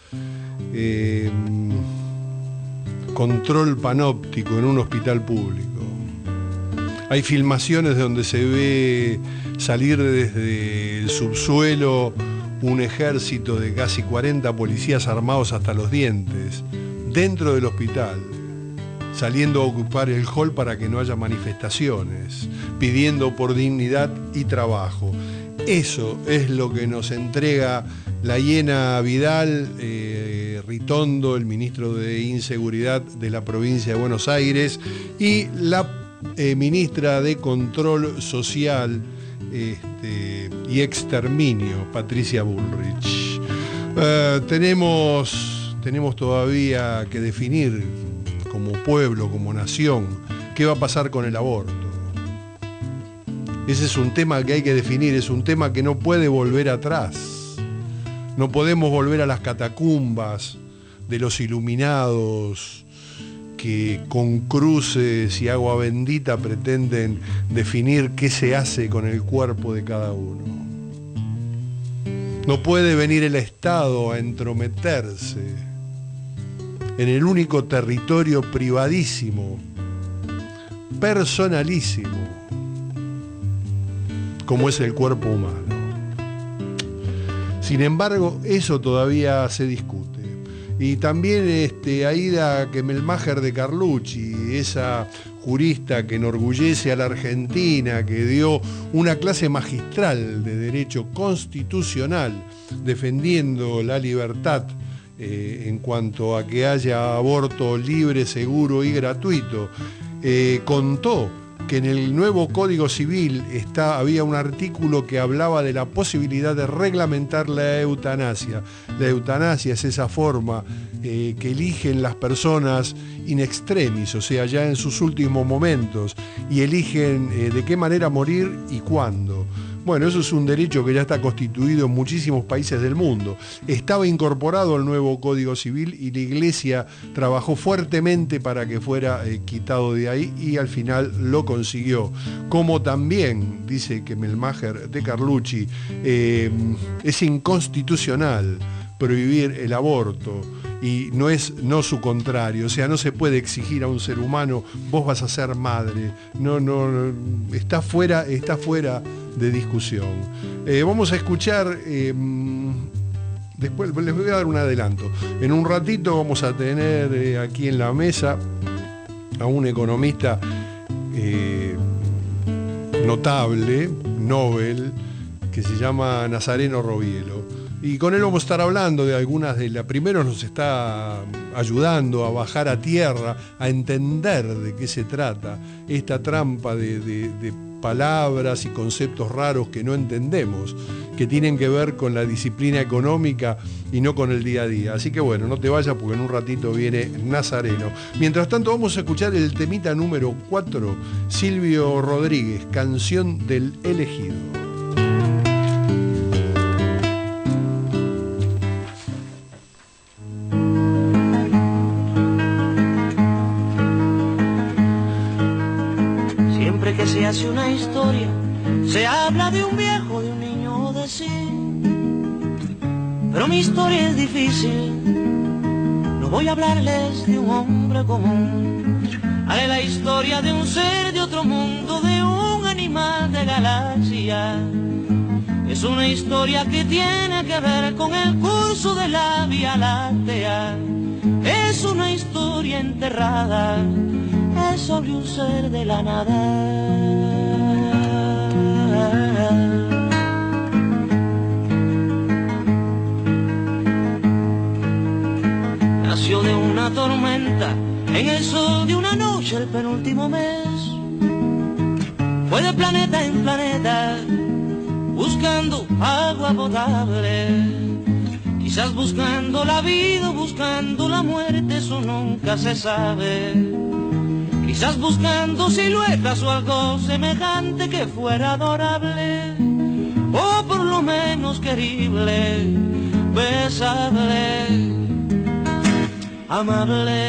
Control panóptico en un hospital público. Hay filmaciones donde se ve salir desde el subsuelo un ejército de casi 40 policías armados hasta los dientes, dentro del hospital, saliendo a ocupar el hall para que no haya manifestaciones, pidiendo por dignidad y trabajo. Eso es lo que nos entrega la hiena Vidal, Ritondo, el ministro de Inseguridad de la provincia de Buenos Aires, y la ministra de Control Social y Exterminio, Patricia Bullrich. Tenemos todavía que definir como pueblo, como nación, qué va a pasar con el aborto. Ese es un tema que hay que definir, es un tema que no puede volver atrás. No podemos volver a las catacumbas de los iluminados que con cruces y agua bendita pretenden definir qué se hace con el cuerpo de cada uno. No puede venir el Estado a entrometerse en el único territorio privadísimo, personalísimo, como es el cuerpo humano. Sin embargo, eso todavía se discute. Y también Aida Kemmelmacher de Carlucci, esa jurista que enorgullece a la Argentina, que dio una clase magistral de derecho constitucional defendiendo la libertad en cuanto a que haya aborto libre, seguro y gratuito, contó que en el nuevo Código Civil había un artículo que hablaba de la posibilidad de reglamentar la eutanasia. La eutanasia es esa forma que eligen las personas in extremis, o sea, ya en sus últimos momentos, y eligen de qué manera morir y cuándo. Bueno, eso es un derecho que ya está constituido en muchísimos países del mundo. Estaba incorporado al nuevo Código Civil y la Iglesia trabajó fuertemente para que fuera quitado de ahí y al final lo consiguió. Como también, dice Kemmelmacher de Carlucci, es inconstitucional prohibir el aborto y no su contrario, o sea, no se puede exigir a un ser humano, vos vas a ser madre, no, está fuera de discusión. Vamos a escuchar, después les voy a dar un adelanto, en un ratito vamos a tener aquí en la mesa a un economista notable, Nobel, que se llama Nazareno Robielo. Y con él vamos a estar hablando de algunas de las... Primero nos está ayudando a bajar a tierra, a entender de qué se trata esta trampa de palabras y conceptos raros que no entendemos, que tienen que ver con la disciplina económica y no con el día a día. Así que bueno, no te vayas porque en un ratito viene Nazareno. Mientras tanto vamos a escuchar el temita número 4, Silvio Rodríguez, Canción del Elegido. Se hace una historia, se habla de un viejo, de un niño o de sí. Pero mi historia es difícil, no voy a hablarles de un hombre común. Haré la historia de un ser de otro mundo, de un animal de galaxia. Es una historia que tiene que ver con el curso de la Vía Láctea. Es una historia enterrada, es sobre un ser de la nada. Nació de una tormenta, en el sol de una noche el penúltimo mes. Fue de planeta en planeta, buscando agua potable. Quizás buscando la vida, buscando la muerte, eso nunca se sabe. Quizás buscando siluetas o algo semejante que fuera adorable, o por lo menos querible, besable, amable.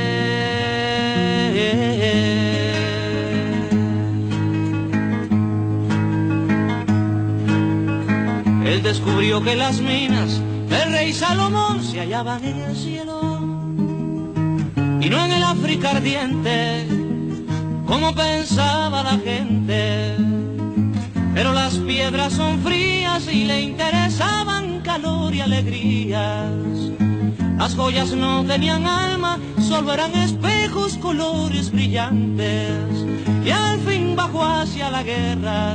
Él descubrió que las minas del rey Salomón se hallaban en el cielo y no en el África ardiente, como pensaba la gente. Pero las piedras son frías y le interesaban calor y alegrías. Las joyas no tenían alma, solo eran espejos, colores brillantes. Y al fin bajó hacia la guerra,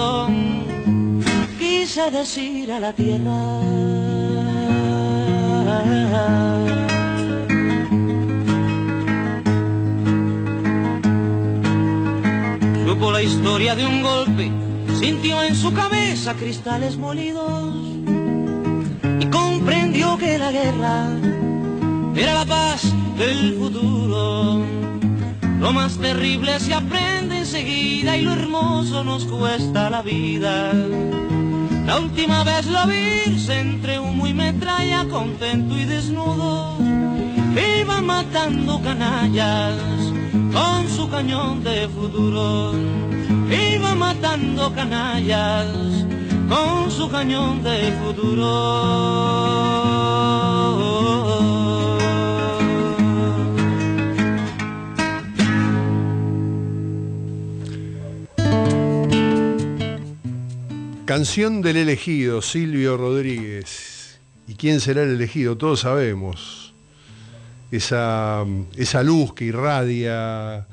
perdón, quise decir a la tierra. Supo la historia de un golpe, sintió en su cabeza cristales molidos y comprendió que la guerra era la paz del futuro. Lo más terrible se aprende enseguida y lo hermoso nos cuesta la vida. La última vez la vi entre humo y metralla, contento y desnudo, iba matando canallas con su cañón de futuro. Iba matando canallas con su cañón de futuro. Canción del elegido, Silvio Rodríguez. ¿Y quién será el elegido? Todos sabemos. Esa luz que irradia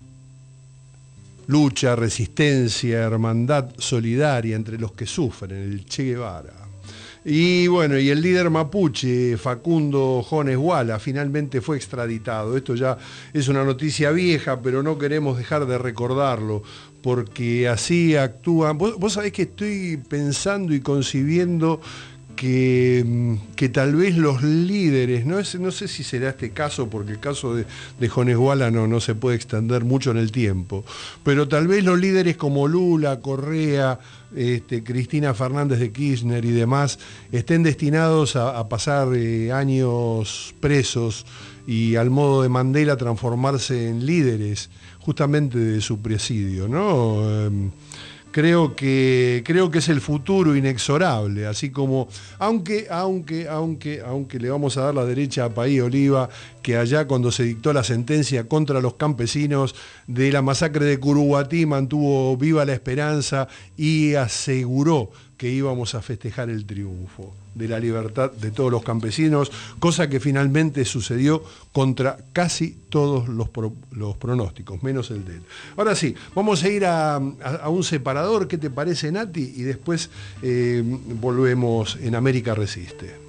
lucha, resistencia, hermandad solidaria entre los que sufren, el Che Guevara. Y bueno, y el líder mapuche, Facundo Jones Wala, finalmente fue extraditado. Esto ya es una noticia vieja, pero no queremos dejar de recordarlo, porque así actúan. Vos sabés que estoy pensando y concibiendo que tal vez los líderes, no sé si será este caso, porque el caso de Jones Wala no se puede extender mucho en el tiempo, pero tal vez los líderes como Lula, Correa, Cristina Fernández de Kirchner y demás estén destinados a pasar años presos y al modo de Mandela transformarse en líderes justamente de su presidio, ¿no? Creo que es el futuro inexorable, así como, aunque le vamos a dar la derecha a Paí Oliva, que allá cuando se dictó la sentencia contra los campesinos de la masacre de Curuguatí mantuvo viva la esperanza y aseguró que íbamos a festejar el triunfo de la libertad de todos los campesinos, cosa que finalmente sucedió contra casi todos los pronósticos, menos el de él. Ahora sí, vamos a ir a un separador, ¿qué te parece, Nati? Y después volvemos en América Resiste.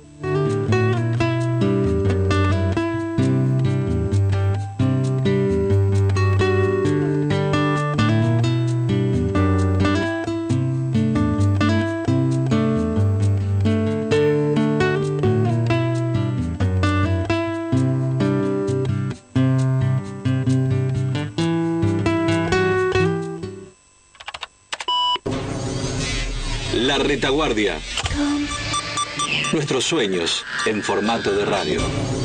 La Retaguardia. Nuestros sueños en formato de radio.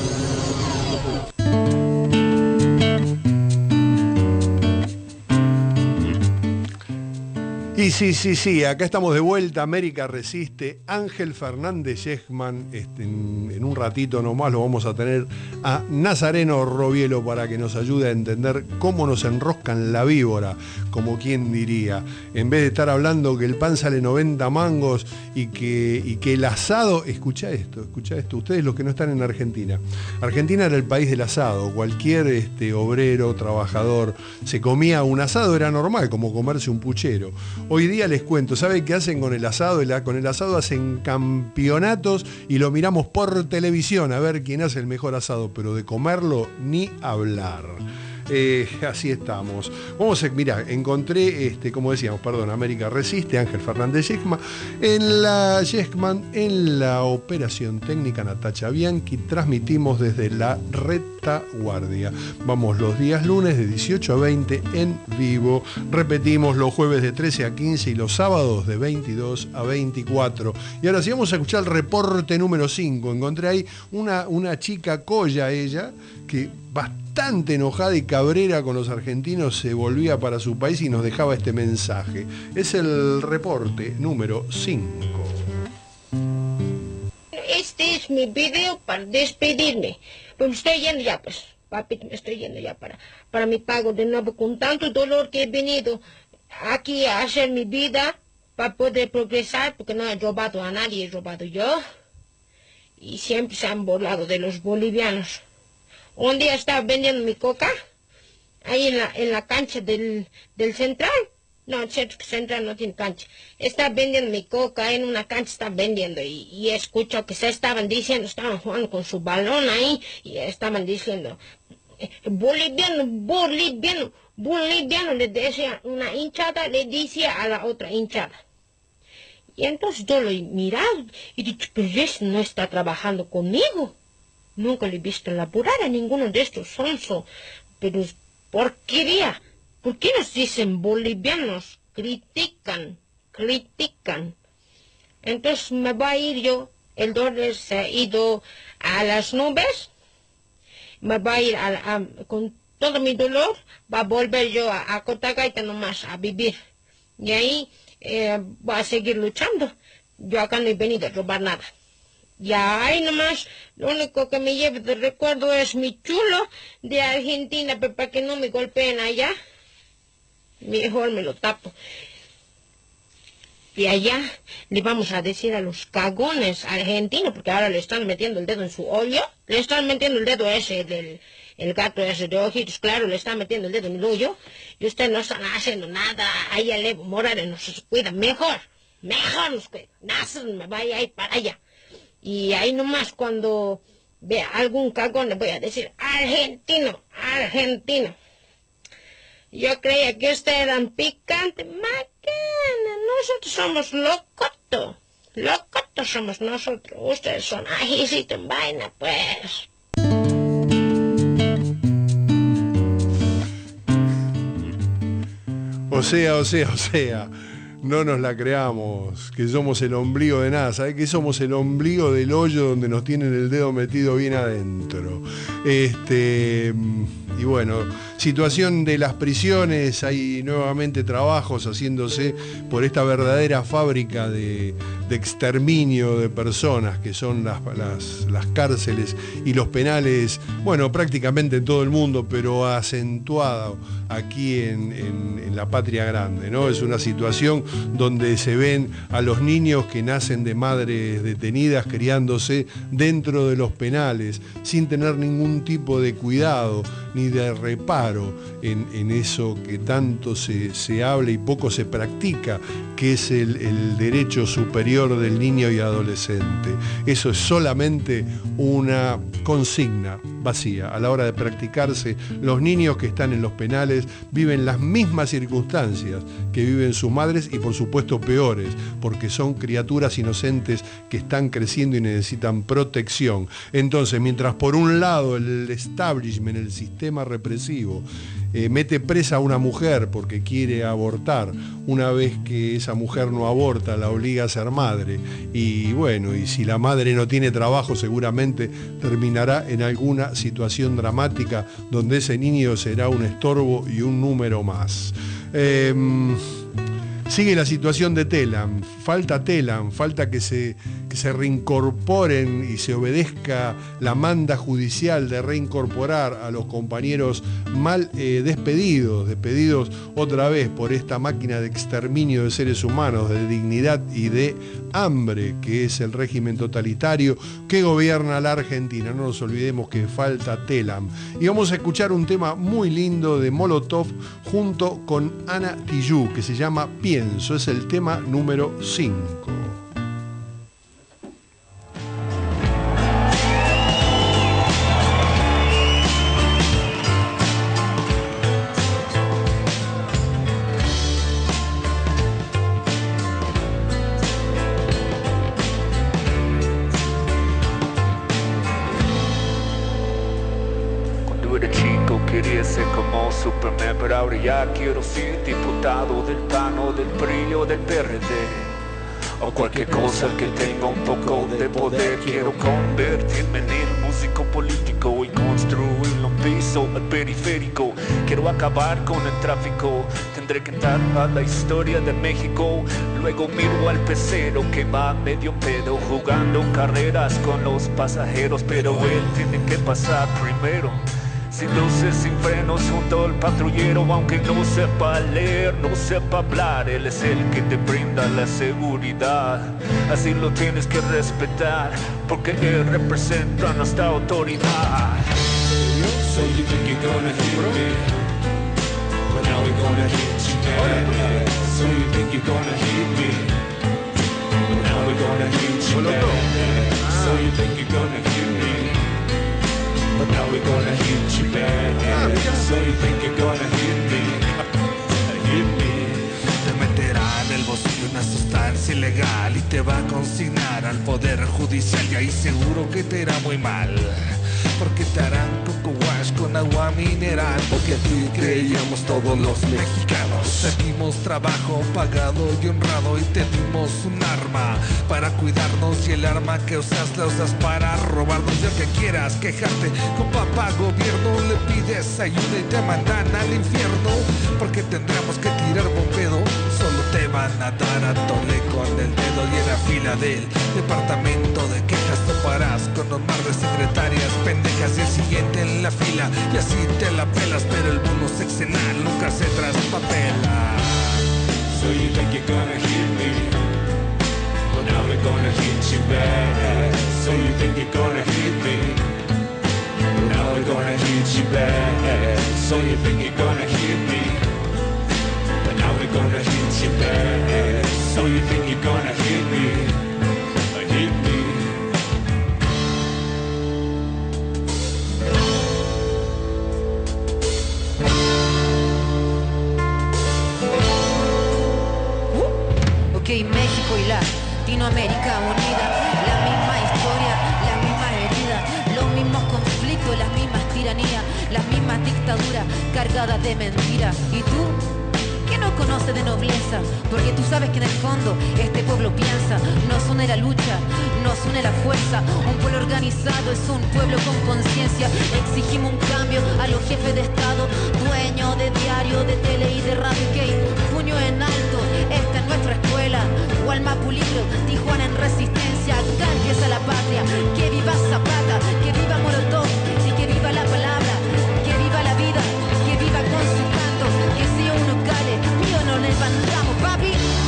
Y sí, acá estamos de vuelta, América Resiste, Ángel Fernández Yechman, en un ratito nomás lo vamos a tener a Nazareno Robielo para que nos ayude a entender cómo nos enroscan la víbora, como quien diría, en vez de estar hablando que el pan sale 90 mangos y que el asado, escucha esto, ustedes los que no están en Argentina era el país del asado, cualquier obrero, trabajador, se comía un asado, era normal, como comerse un puchero. Hoy día les cuento, ¿saben qué hacen con el asado? Con el asado hacen campeonatos y lo miramos por televisión a ver quién hace el mejor asado, pero de comerlo ni hablar. Así estamos. Mirá, encontré, como decíamos, América Resiste, Ángel Fernández Yechman, en la operación técnica Natacha Bianchi, transmitimos desde la Retaguardia. Vamos los días lunes de 18 a 20 en vivo, repetimos los jueves de 13 a 15 y los sábados de 22 a 24. Y ahora sí vamos a escuchar el reporte número 5. Encontré ahí una chica colla, ella, que bastante enojada y cabrera con los argentinos se volvía para su país y nos dejaba este mensaje. Es el reporte número 5. Este es mi video para despedirme. Pues me estoy yendo ya, pues, papito, me estoy yendo ya para mi pago de nuevo, con tanto dolor que he venido aquí a hacer mi vida para poder progresar, porque no he robado a nadie, he robado yo. Y siempre se han burlado de los bolivianos. Un día estaba vendiendo mi coca ahí en la cancha del central No, el centro central no tiene cancha. Está vendiendo mi coca en una cancha, está vendiendo. Y escucho que se estaban diciendo, estaban jugando con su balón ahí y estaban diciendo, boliviano, boliviano, boliviano, le decía una hinchada, le decía a la otra hinchada. Y entonces yo lo he mirado y he dicho, pero este no está trabajando conmigo. Nunca le he visto laburar a ninguno de estos sonso. Pero es porquería. ¿Por qué nos dicen bolivianos? Critican. Entonces me voy a ir yo. El dólar se ha ido a las nubes. Me voy a ir con todo mi dolor. Va a volver yo a Cotagaita nomás a vivir. Y ahí voy a seguir luchando. Yo acá no he venido a robar nada. Ya ahí nomás, lo único que me llevo de recuerdo es mi chulo de Argentina, pero para que no me golpeen allá. Mejor me lo tapo. Y allá le vamos a decir a los cagones argentinos, porque ahora le están metiendo el dedo en su hoyo, le están metiendo el dedo ese del gato ese de ojitos, claro, le están metiendo el dedo en el hoyo, y ustedes no están haciendo nada, ahí el Evo Morales nos cuida, mejor nos cuida, me vaya a ir para allá. Y ahí nomás cuando vea algún cagón le voy a decir, argentino. Yo creía que ustedes eran picantes, nosotros somos locotos somos nosotros, ustedes son ajicito en vaina, pues. O sea, no nos la creamos, que somos el ombligo de nada, ¿sabés? Que somos el ombligo del hoyo donde nos tienen el dedo metido bien adentro. Y bueno, situación de las prisiones, hay nuevamente trabajos haciéndose por esta verdadera fábrica de exterminio de personas que son las cárceles y los penales, bueno, prácticamente en todo el mundo, pero acentuado aquí en la patria grande, ¿no? Es una situación donde se ven a los niños que nacen de madres detenidas criándose dentro de los penales sin tener ningún tipo de cuidado ni de reparo en eso que tanto se habla y poco se practica, que es el derecho superior del niño y adolescente. Eso es solamente una consigna vacía. A la hora de practicarse, los niños que están en los penales viven las mismas circunstancias que viven sus madres y por supuesto peores, porque son criaturas inocentes que están creciendo y necesitan protección. Entonces, mientras por un lado el establishment, el sistema represivo, mete presa a una mujer porque quiere abortar, una vez que esa mujer no aborta, la obliga a ser madre, y bueno, y si la madre no tiene trabajo seguramente terminará en alguna situación dramática donde ese niño será un estorbo y un número más. Sigue la situación de Telam, falta que se reincorporen y se obedezca la manda judicial de reincorporar a los compañeros mal despedidos otra vez por esta máquina de exterminio de seres humanos, de dignidad y de hambre, que es el régimen totalitario que gobierna la Argentina. No nos olvidemos que falta Telam. Y vamos a escuchar un tema muy lindo de Molotov junto con Ana Tijoux, que se llama Pienso, es el tema número 5. Pero ahora ya quiero ser diputado del PAN o del PRI o del PRD, o cualquier cosa que tenga un poco de poder. Quiero convertirme en el músico político y construir un piso al periférico. Quiero acabar con el tráfico, tendré que entrar a la historia de México. Luego miro al pecero que va medio pedo jugando carreras con los pasajeros, pero él tiene que pasar primero. Sin luces, sin frenos, junto al patrullero. Aunque no sepa leer, no sepa hablar, él es el que te brinda la seguridad. Así lo tienes que respetar, porque él representa nuestra autoridad. So you think you're gonna hear me? But now we we're gonna hit you bad. So you think you're gonna hit me? But now we're gonna hit you bad. So you think you're gonna hit me? But now we're gonna hit you bad. So you think you're gonna hit me? Hit me. Te meterá en el bolsillo una sustancia ilegal y te va a consignar al poder judicial, y ahí seguro que te irá muy mal, porque te harán coco wash con agua mineral. Porque aquí creíamos todos los mexicanos, dimos trabajo pagado y honrado, y te dimos un arma para cuidarnos, y el arma que usas la usas para robarnos. Y aunque quieras quejarte con papá gobierno, le pides ayuda y te mandan al infierno, porque tendríamos que tirar bombedo. Solo te van a dar a tole con el dedo, y en la fila del departamento de quejas toparás con un mar de secretarias pendejas, y el siguiente en la fila, y así te la pelas, pero el bono sexenal nunca se traspapela. So you think you're gonna hit me? Well, now we're gonna hit you bad. So you think you're gonna hit me? Well, now we're gonna hit you bad. So you think you're gonna hit me? But now we're gonna hit you bad. So you think you're gonna hit me? Hit me. Ok, México y Latinoamérica unida, la misma historia, la misma herida, los mismos conflictos, las mismas tiranías, las mismas dictaduras cargadas de mentiras. ¿Y tú? ¿Qué no conoce de nobleza? Porque tú sabes que en el fondo este pueblo piensa, nos une la lucha, nos une la fuerza. Un pueblo organizado es un pueblo con conciencia. Exigimos un cambio a los jefes de Estado, dueños de diario, de tele y de radio. Que puño en alto, esta es nuestra escuela. Gualmapulicro, Tijuana en resistencia. Acá empieza la patria. Que viva Zapata, que viva Molotov y que viva la palabra, que viva la vida, que viva con su canto, que sea uno cale, mío nos levantamos, papi.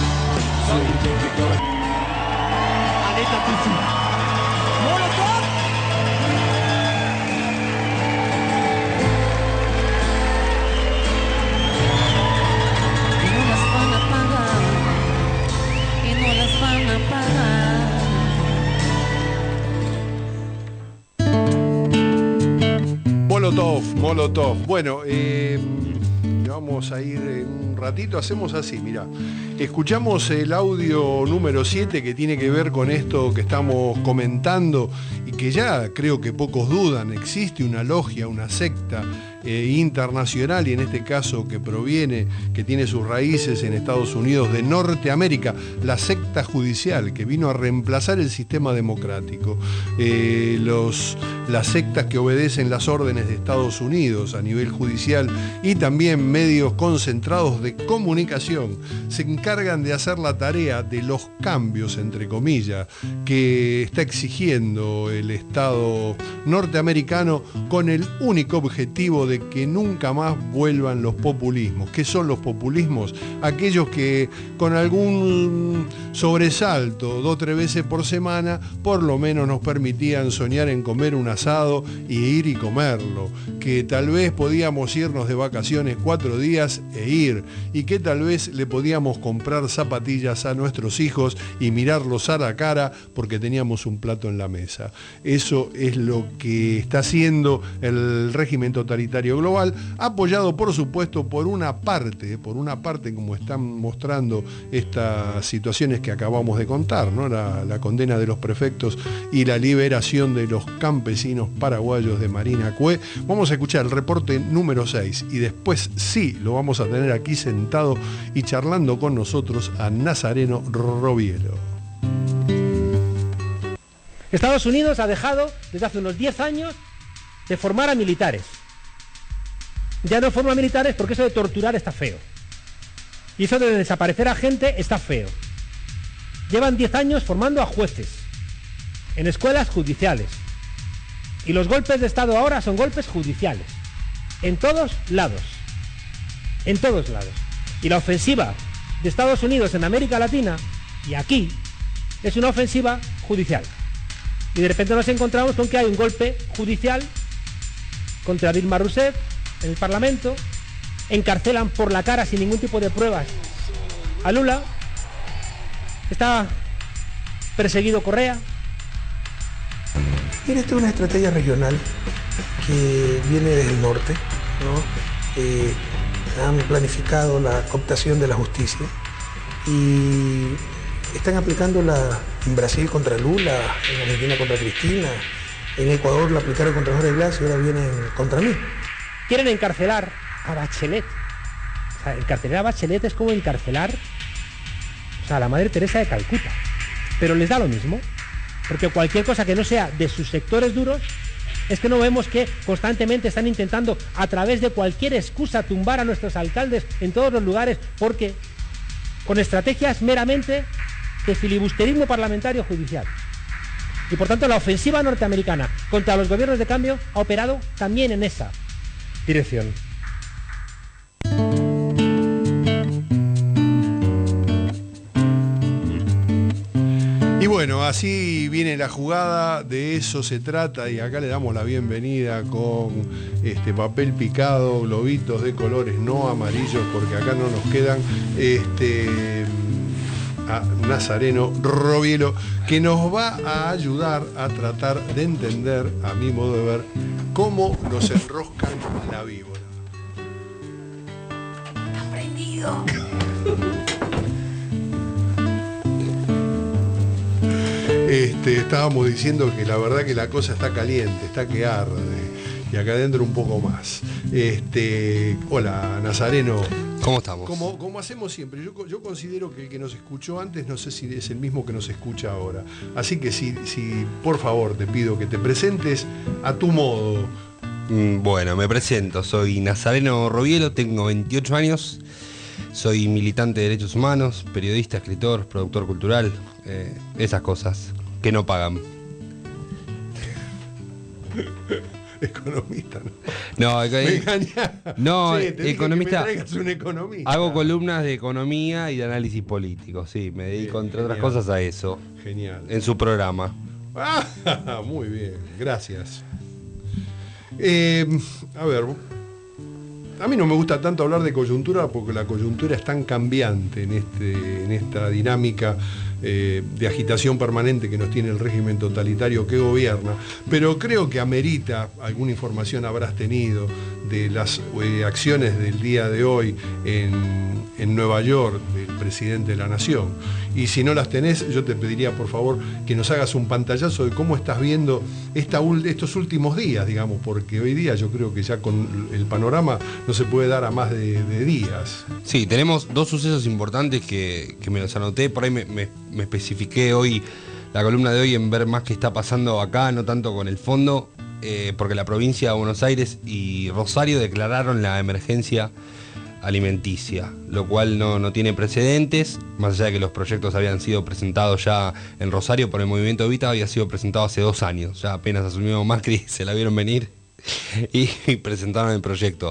Anita Tizi. Molotov. Y no las van a pagar, y no las van a pagar. Molotov. Bueno, vamos a ir en un ratito, hacemos así, mira. Escuchamos el audio número 7 que tiene que ver con esto que estamos comentando y que ya creo que pocos dudan, existe una logia, una secta internacional, y en este caso que proviene, que tiene sus raíces en Estados Unidos de Norteamérica, la secta judicial que vino a reemplazar el sistema democrático. Las sectas que obedecen las órdenes de Estados Unidos a nivel judicial, y también medios concentrados de comunicación se encargan de hacer la tarea de los cambios, entre comillas, que está exigiendo el Estado norteamericano, con el único objetivo de que nunca más vuelvan los populismos. ¿Qué son los populismos? Aquellos que con algún sobresalto 2 o 3 veces por semana por lo menos nos permitían soñar en comer un asado y ir y comerlo, que tal vez podíamos irnos de vacaciones 4 días e ir, y que tal vez le podíamos comprar zapatillas a nuestros hijos y mirarlos a la cara porque teníamos un plato en la mesa. Eso es lo que está haciendo el régimen totalitario global, apoyado por supuesto por una parte como están mostrando estas situaciones que acabamos de contar, ¿no? La condena de los prefectos y la liberación de los campesinos paraguayos de Marina Cue. Vamos a escuchar el reporte número 6 y después sí lo vamos a tener aquí sentado y charlando con nosotros a Nazareno Robiero. Estados Unidos ha dejado desde hace unos 10 años de formar a militares. Ya no forma militares porque eso de torturar está feo. Y eso de desaparecer a gente está feo. Llevan 10 años formando a jueces en escuelas judiciales. Y los golpes de Estado ahora son golpes judiciales. En todos lados. En todos lados. Y la ofensiva de Estados Unidos en América Latina y aquí es una ofensiva judicial. Y de repente nos encontramos con que hay un golpe judicial contra Dilma Rousseff en el Parlamento, encarcelan por la cara sin ningún tipo de pruebas a Lula. Está perseguido Correa. Mira, esta es una estrategia regional que viene desde el norte, ¿no? Han planificado la cooptación de la justicia y están aplicándola en Brasil contra Lula, en Argentina contra Cristina, en Ecuador la aplicaron contra Jorge Glass y ahora vienen contra mí. Quieren encarcelar a Bachelet. O sea, encarcelar a Bachelet es como encarcelar, o sea, a la Madre Teresa de Calcuta. Pero les da lo mismo, porque cualquier cosa que no sea de sus sectores duros, es que no vemos que constantemente están intentando a través de cualquier excusa tumbar a nuestros alcaldes en todos los lugares, porque con estrategias meramente de filibusterismo parlamentario judicial. Y por tanto la ofensiva norteamericana contra los gobiernos de cambio ha operado también en esa dirección. Y bueno, así viene la jugada, de eso se trata, y acá le damos la bienvenida con papel picado, globitos de colores no amarillos, porque acá no nos quedan, a Nazareno Robielo, que nos va a ayudar a tratar de entender, a mi modo de ver, cómo nos enroscan la víbora. Está prendido. Estábamos diciendo que la verdad que la cosa está caliente, está que arde, y acá adentro un poco más. Hola, Nazareno. ¿Cómo estamos? Como hacemos siempre, yo considero que el que nos escuchó antes, no sé si es el mismo que nos escucha ahora. Así que si por favor te pido que te presentes a tu modo. Bueno, me presento, soy Nazareno Robielo, tengo 28 años, soy militante de derechos humanos, periodista, escritor, productor cultural, esas cosas que no pagan. Economista, ¿no? No, no, sí, economista. Que me traigas un economista. Hago columnas de economía y de análisis político, sí, me dedico entre otras cosas a eso. Genial. En su programa. Ah, muy bien, gracias. A ver, a mí no me gusta tanto hablar de coyuntura porque la coyuntura es tan cambiante en esta dinámica de agitación permanente que nos tiene el régimen totalitario que gobierna, pero creo que amerita, alguna información habrás tenido de las acciones del día de hoy en Nueva York del presidente de la Nación. Y si no las tenés, yo te pediría por favor que nos hagas un pantallazo de cómo estás viendo estos últimos días, digamos, porque hoy día yo creo que ya con el panorama no se puede dar a más de días. Sí, tenemos dos sucesos importantes que me los anoté, por ahí me especifiqué hoy, la columna de hoy, en ver más qué está pasando acá, no tanto con el fondo, porque la provincia de Buenos Aires y Rosario declararon la emergencia alimenticia, lo cual no tiene precedentes, más allá de que los proyectos habían sido presentados ya en Rosario por el Movimiento Evita, había sido presentado hace 2 años, ya apenas asumió Macri, se la vieron venir y presentaron el proyecto.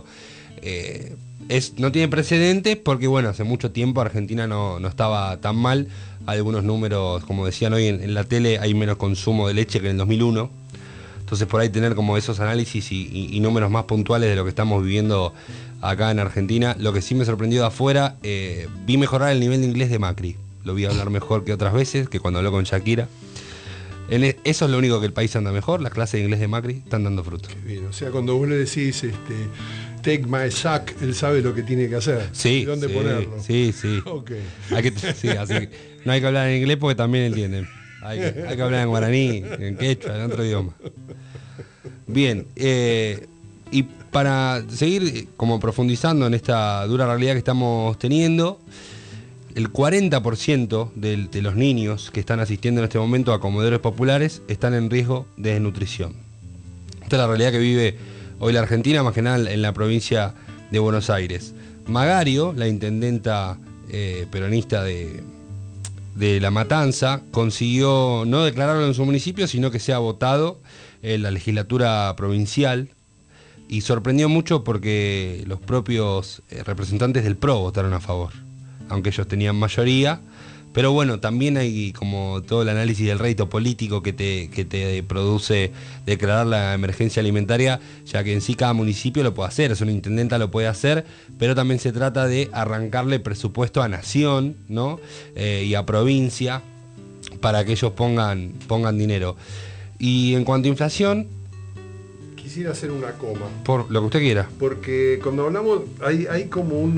No tiene precedentes porque, bueno, hace mucho tiempo Argentina no estaba tan mal. Algunos números, como decían hoy en la tele, hay menos consumo de leche que en el 2001. Entonces, por ahí tener como esos análisis y números más puntuales de lo que estamos viviendo acá en Argentina. Lo que sí me sorprendió de afuera, vi mejorar el nivel de inglés de Macri. Lo vi hablar mejor que otras veces, que cuando habló con Shakira. Eso es lo único que el país anda mejor, las clases de inglés de Macri están dando fruto. Qué bien, o sea, cuando vos le decís take my sack, él sabe lo que tiene que hacer. Sí, ¿y dónde ponerlo? Sí. Okay. Sí, así que no hay que hablar en inglés porque también entienden. Hay que hablar en guaraní, en quechua, en otro idioma. Bien, y para seguir como profundizando en esta dura realidad que estamos teniendo, el 40% de los niños que están asistiendo en este momento a comedores populares están en riesgo de desnutrición. Esta es la realidad que vive hoy la Argentina, más que nada en la provincia de Buenos Aires. Magario, la intendenta peronista de La Matanza, consiguió no declararlo en su municipio, sino que sea votado en la legislatura provincial, y sorprendió mucho porque los propios representantes del PRO votaron a favor, aunque ellos tenían mayoría, Pero bueno, también hay como todo el análisis del rédito político que te produce declarar la emergencia alimentaria, ya que en sí cada municipio lo puede hacer, es una intendenta lo puede hacer, pero también se trata de arrancarle presupuesto a nación, ¿no? Y a provincia para que ellos pongan dinero. Y en cuanto a inflación... Quisiera hacer una coma. Por lo que usted quiera. Porque cuando hablamos, hay como un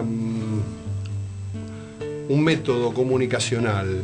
método comunicacional.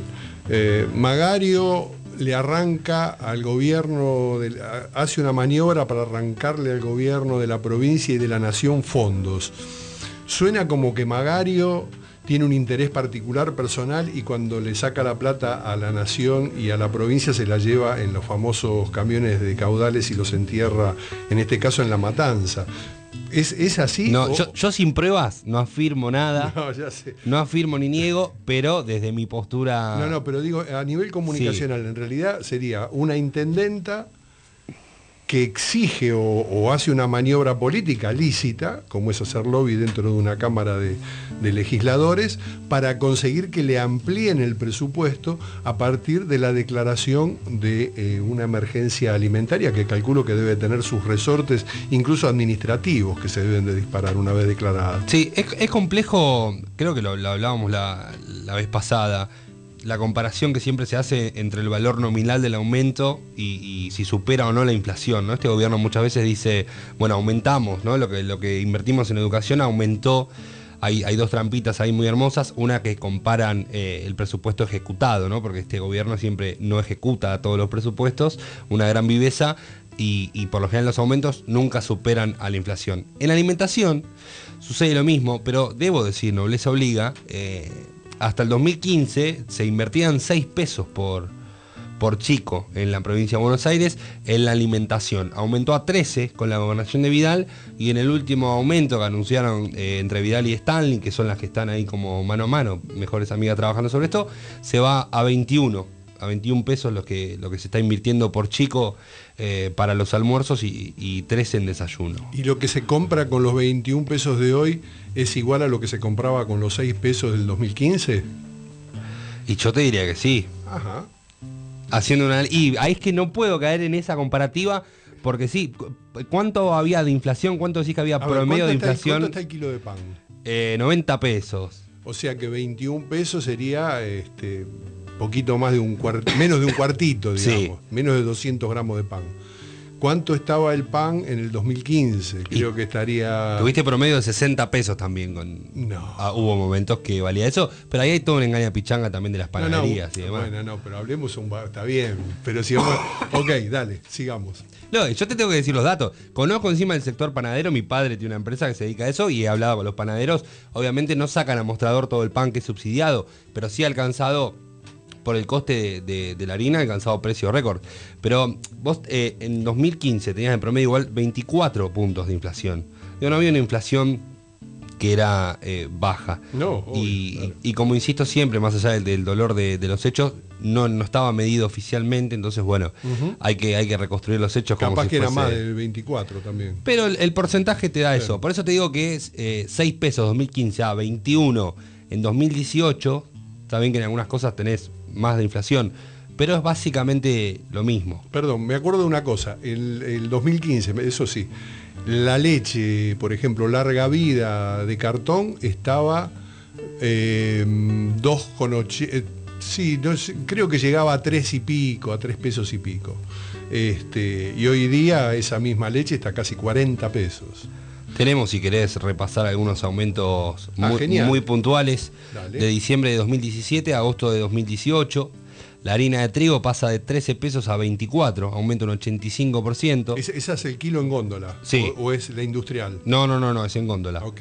Magario le arranca al gobierno, hace una maniobra para arrancarle al gobierno de la provincia y de la nación fondos. Suena como que Magario tiene un interés particular personal y cuando le saca la plata a la nación y a la provincia se la lleva en los famosos camiones de caudales y los entierra, en este caso en La Matanza. ¿Es así? No, yo sin pruebas no afirmo nada. No, ya sé. No afirmo ni niego, pero desde mi postura... No, pero digo, a nivel comunicacional, sí. En realidad sería una intendenta que exige o hace una maniobra política lícita, como es hacer lobby dentro de una cámara de legisladores, para conseguir que le amplíen el presupuesto a partir de la declaración de una emergencia alimentaria que calculo que debe tener sus resortes, incluso administrativos, que se deben de disparar una vez declarada. Sí, es complejo, creo que lo hablábamos la vez pasada, la comparación que siempre se hace entre el valor nominal del aumento y si supera o no la inflación, ¿no? Este gobierno muchas veces dice, bueno, aumentamos, ¿no? Lo que invertimos en educación aumentó. Hay dos trampitas ahí muy hermosas, una que comparan el presupuesto ejecutado, ¿no? Porque este gobierno siempre no ejecuta todos los presupuestos, una gran viveza, y por lo general los aumentos nunca superan a la inflación. En la alimentación sucede lo mismo, pero debo decir, nobleza obliga, hasta el 2015 se invertían 6 pesos por chico en la provincia de Buenos Aires en la alimentación. Aumentó a 13 con la gobernación de Vidal y en el último aumento que anunciaron entre Vidal y Stanley, que son las que están ahí como mano a mano, mejores amigas trabajando sobre esto, se va a 21 pesos lo que se está invirtiendo por chico para los almuerzos y 13 en desayuno. ¿Y lo que se compra con los 21 pesos de hoy es igual a lo que se compraba con los 6 pesos del 2015? Y yo te diría que sí. Ajá. Haciendo y ahí es que no puedo caer en esa comparativa, porque sí, ¿cuánto había de inflación? ¿Cuánto decís que había promedio de inflación? ¿Cuánto está el kilo de pan? 90 pesos. O sea que 21 pesos sería poquito más de menos de un cuartito, digamos, sí. Menos de 200 gramos de pan. ¿Cuánto estaba el pan en el 2015? Creo que estaría... Tuviste promedio de 60 pesos también. No. Hubo momentos que valía eso, pero ahí hay todo un engaña pichanga también de las panaderías y demás. Bueno, pero hablemos está bien, pero si vamos... Ok, dale, sigamos. No, yo te tengo que decir los datos. Conozco encima del sector panadero, mi padre tiene una empresa que se dedica a eso y he hablado con los panaderos. Obviamente no sacan a mostrador todo el pan que es subsidiado, pero sí ha alcanzado... por el coste de la harina, alcanzado precio récord. Pero vos en 2015 tenías en promedio igual 24 puntos de inflación. No había una inflación que era baja. No, obvio, claro. Y como insisto siempre, más allá del dolor de los hechos, no estaba medido oficialmente, entonces bueno, hay que reconstruir los hechos. Capaz como si que fuese... era más del 24 también. Pero el porcentaje te da eso. Por eso te digo que es 6 pesos 2015 a 21 en 2018. Está bien que en algunas cosas tenés más de inflación, pero es básicamente lo mismo. Perdón, me acuerdo de una cosa, el 2015, eso sí, la leche, por ejemplo, larga vida de cartón estaba 2,80, sí, no sé, creo que llegaba a 3 y pico, a 3 pesos y pico. Y hoy día esa misma leche está casi 40 pesos. Tenemos, si querés, repasar algunos aumentos muy puntuales. Dale. De diciembre de 2017 a agosto de 2018. La harina de trigo pasa de 13 pesos a 24, aumenta un 85%. ¿Esa es el kilo en góndola? Sí. ¿O es la industrial? No, es en góndola. Ok.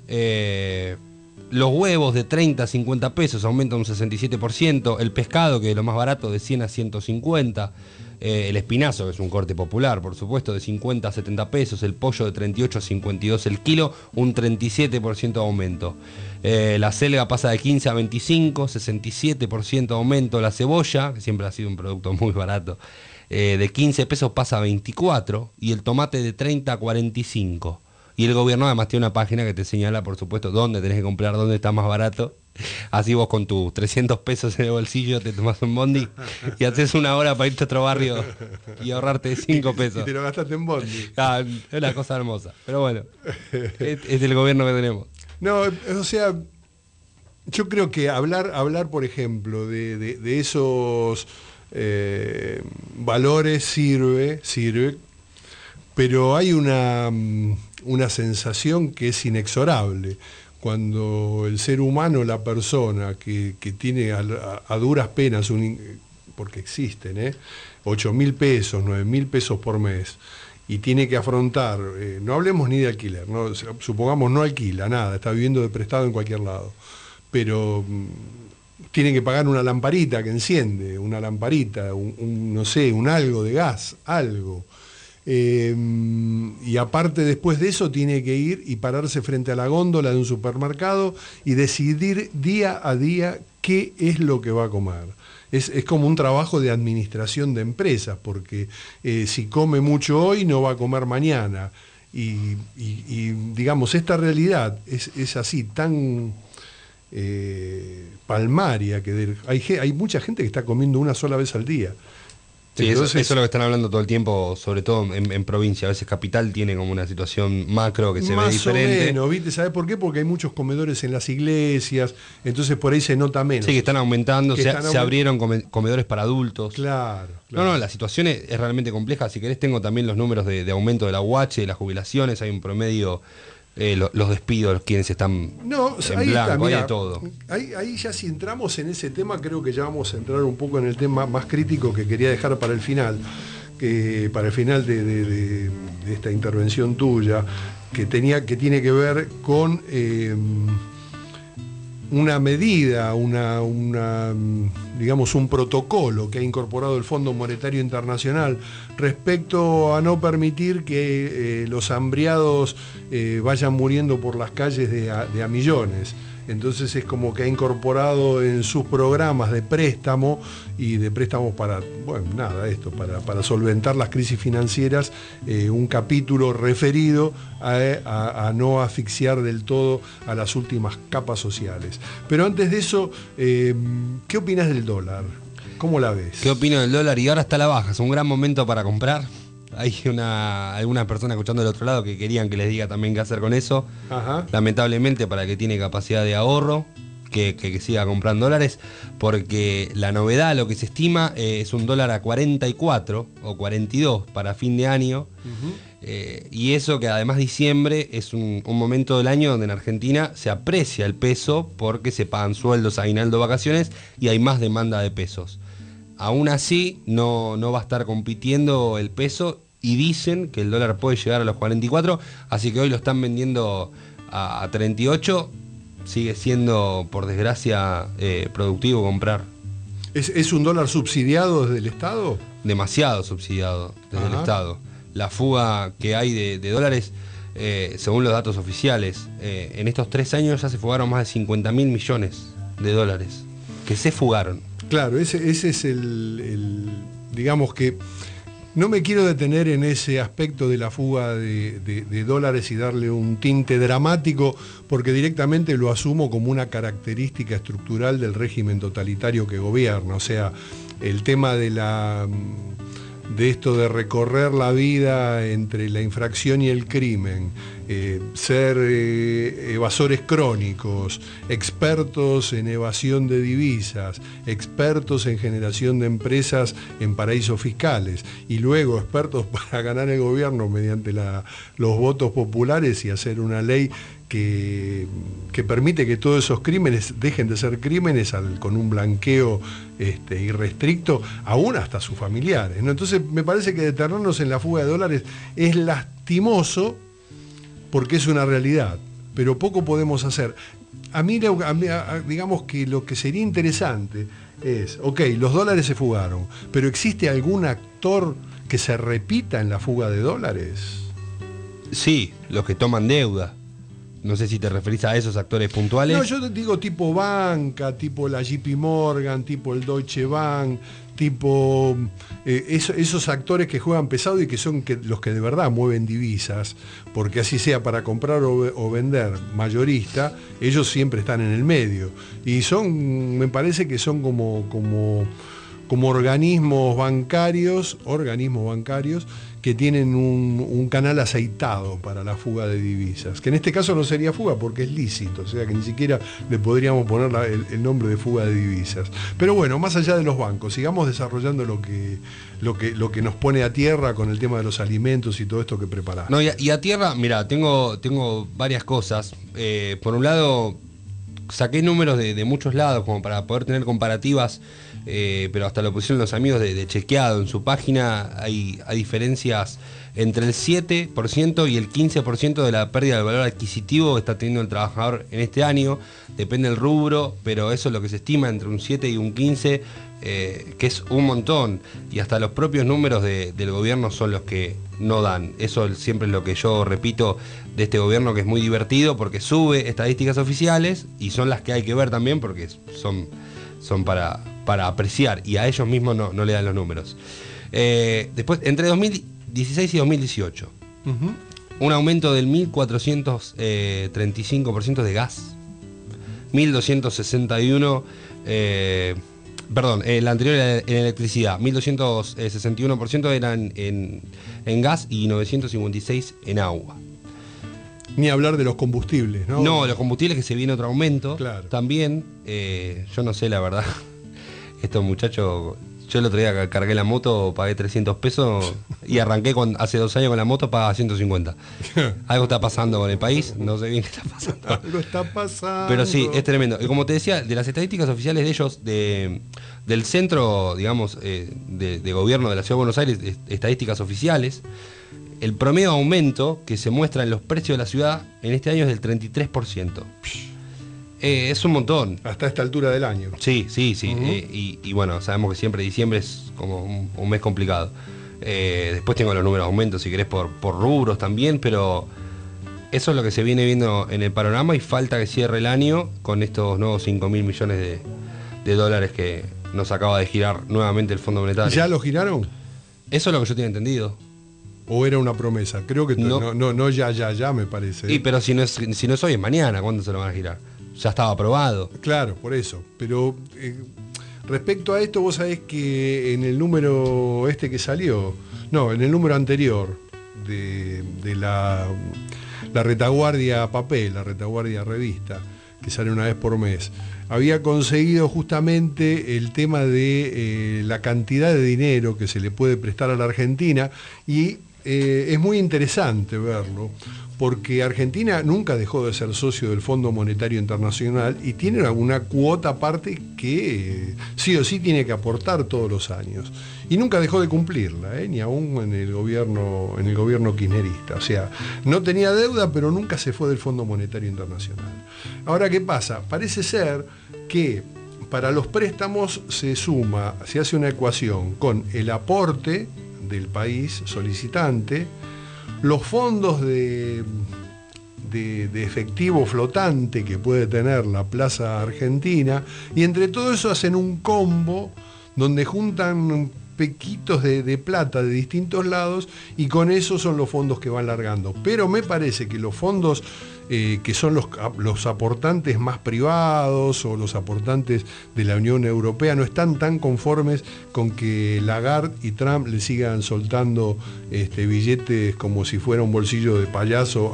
Los huevos de 30 a 50 pesos aumentan un 67%. El pescado, que es lo más barato, de 100 a 150. El espinazo, que es un corte popular, por supuesto, de 50 a 70 pesos. El pollo de 38 a 52 el kilo, un 37% de aumento. La selga pasa de 15 a 25, 67% de aumento. La cebolla, que siempre ha sido un producto muy barato, de 15 pesos pasa a 24. Y el tomate de 30 a 45. Y el gobierno además tiene una página que te señala, por supuesto, dónde tenés que comprar, dónde está más barato. Así vos con tus 300 pesos en el bolsillo te tomás un bondi y haces una hora para irte a otro barrio y ahorrarte 5 pesos. Y te lo gastaste en bondi. Ah, es una cosa hermosa. Pero bueno, es el gobierno que tenemos. No, o sea, yo creo que hablar por ejemplo, de esos valores sirve, pero hay una sensación que es inexorable. Cuando el ser humano, la persona que tiene a duras penas, porque existen, 8.000 pesos, 9.000 pesos por mes, y tiene que afrontar, no hablemos ni de alquiler, ¿no? Supongamos no alquila nada, está viviendo de prestado en cualquier lado, pero tiene que pagar una lamparita que enciende, una lamparita, no sé, un algo de gas, algo. Y aparte después de eso tiene que ir y pararse frente a la góndola de un supermercado y decidir día a día qué es lo que va a comer. Es como un trabajo de administración de empresas, porque si come mucho hoy no va a comer mañana. Y digamos, esta realidad es así, tan palmaria, que hay mucha gente que está comiendo una sola vez al día. Sí, entonces, eso es lo que están hablando todo el tiempo, sobre todo en provincia. A veces capital tiene como una situación macro que se ve diferente. Más o menos, ¿viste? ¿Sabés por qué? Porque hay muchos comedores en las iglesias, entonces por ahí se nota menos. Sí, que están aumentando, se abrieron comedores para adultos. Claro. No, la situación es realmente compleja. Si querés tengo también los números de aumento de la UH, de las jubilaciones, hay un promedio, los despidos, quienes están en blanco, hay de todo. Ahí ya si entramos en ese tema, creo que ya vamos a entrar un poco en el tema más crítico que quería dejar para el final, para el final de esta intervención tuya, que tiene que ver con una medida, digamos un protocolo que ha incorporado el Fondo Monetario Internacional respecto a no permitir que los hambriados vayan muriendo por las calles de a millones. Entonces es como que ha incorporado en sus programas de préstamo y de préstamos para solventar las crisis financieras, un capítulo referido a no asfixiar del todo a las últimas capas sociales. Pero antes de eso, ¿qué opinas del dólar? ¿Cómo la ves? ¿Qué opino del dólar? Y ahora está a la baja, es un gran momento para comprar. Hay algunas personas escuchando del otro lado que querían que les diga también qué hacer con eso. Ajá. Lamentablemente, para el que tiene capacidad de ahorro, que siga comprando dólares, porque la novedad, lo que se estima, es un dólar a 44 o 42 para fin de año. Y eso que además diciembre es un momento del año donde en Argentina se aprecia el peso porque se pagan sueldos, aguinaldo, vacaciones y hay más demanda de pesos. Aún así, no va a estar compitiendo el peso y dicen que el dólar puede llegar a los 44, así que hoy lo están vendiendo a 38. Sigue siendo, por desgracia, productivo comprar. ¿Es un dólar subsidiado desde el Estado? Demasiado subsidiado desde el Estado. La fuga que hay de dólares, según los datos oficiales, en estos 3 años ya se fugaron más de 50.000 millones de dólares. Que se fugaron. Claro, ese es digamos que no me quiero detener en ese aspecto de la fuga de dólares y darle un tinte dramático, porque directamente lo asumo como una característica estructural del régimen totalitario que gobierna. O sea, el tema de esto de recorrer la vida entre la infracción y el crimen, ser evasores crónicos, expertos en evasión de divisas, expertos en generación de empresas en paraísos fiscales y luego expertos para ganar el gobierno mediante los votos populares y hacer una ley que permite que todos esos crímenes dejen de ser crímenes con un blanqueo irrestricto, aún hasta sus familiares, ¿no? Entonces me parece que detenernos en la fuga de dólares es lastimoso porque es una realidad, pero poco podemos hacer. A mí, digamos que lo que sería interesante es, los dólares se fugaron, pero ¿existe algún actor que se repita en la fuga de dólares? Sí, los que toman deuda. No sé si te referís a esos actores puntuales. No, yo te digo tipo banca, tipo la JP Morgan, tipo el Deutsche Bank, tipo esos actores que juegan pesado y que son los que de verdad mueven divisas, porque así sea para comprar o vender mayorista, ellos siempre están en el medio. Y me parece que son como organismos bancarios que tienen un canal aceitado para la fuga de divisas, que en este caso no sería fuga porque es lícito, o sea que ni siquiera le podríamos poner el nombre de fuga de divisas. Pero bueno, más allá de los bancos, sigamos desarrollando lo que nos pone a tierra con el tema de los alimentos y todo esto que preparás. No, y a tierra, mira, tengo varias cosas. Por un lado, saqué números de muchos lados como para poder tener comparativas, pero hasta lo pusieron los amigos de Chequeado en su página. Hay diferencias entre el 7% y el 15% de la pérdida del valor adquisitivo que está teniendo el trabajador en este año. Depende del rubro, pero eso es lo que se estima, entre un 7 y un 15%, que es un montón. Y hasta los propios números del gobierno son los que no dan. Eso siempre es lo que yo repito de este gobierno, que es muy divertido porque sube estadísticas oficiales y son las que hay que ver también porque son para apreciar, y a ellos mismos no le dan los números. Después, entre 2016 y 2018, un aumento del 1.435% de gas, 1.261%, el anterior era en electricidad, 1.261% eran en gas y 956 en agua. Ni hablar de los combustibles, ¿no? No, los combustibles, que se viene otro aumento. Claro. También, yo no sé la verdad, estos muchachos, yo el otro día cargué la moto, pagué 300 pesos y arranqué hace 2 años con la moto, pagaba 150. Algo está pasando con el país, no sé bien qué está pasando. Algo está pasando. Pero sí, es tremendo. Y como te decía, de las estadísticas oficiales de ellos, del centro, digamos, de gobierno de la Ciudad de Buenos Aires, estadísticas oficiales, el promedio de aumento que se muestra en los precios de la ciudad en este año es del 33%. Es un montón. Hasta esta altura del año. Sí. Y bueno, sabemos que siempre diciembre es como un mes complicado. Después tengo los números de aumento, si querés, por rubros también, pero eso es lo que se viene viendo en el panorama, y falta que cierre el año con estos nuevos 5.000 millones de dólares que nos acaba de girar nuevamente el Fondo Monetario. ¿Ya lo giraron? Eso es lo que yo tenía entendido. ¿O era una promesa? Creo que no, ya me parece. Y pero si no es hoy, es mañana. ¿Cuándo se lo van a girar? Ya estaba aprobado. Claro, por eso. Pero respecto a esto, vos sabés que en el número que salió, en el número anterior de la retaguardia papel, la retaguardia revista, que sale una vez por mes, había conseguido justamente el tema de la cantidad de dinero que se le puede prestar a la Argentina, y es muy interesante verlo, porque Argentina nunca dejó de ser socio del Fondo Monetario Internacional y tiene una cuota aparte que sí o sí tiene que aportar todos los años. Y nunca dejó de cumplirla, ni aún en el gobierno kirchnerista. O sea, no tenía deuda, pero nunca se fue del Fondo Monetario Internacional. Ahora, ¿qué pasa? Parece ser que para los préstamos se hace una ecuación con el aporte del país solicitante, los fondos de efectivo flotante que puede tener la Plaza Argentina, y entre todo eso hacen un combo donde juntan pequitos de plata de distintos lados, y con eso son los fondos que van largando. Pero me parece que los fondos que son los aportantes más privados o los aportantes de la Unión Europea no están tan conformes con que Lagarde y Trump le sigan soltando billetes como si fuera un bolsillo de payaso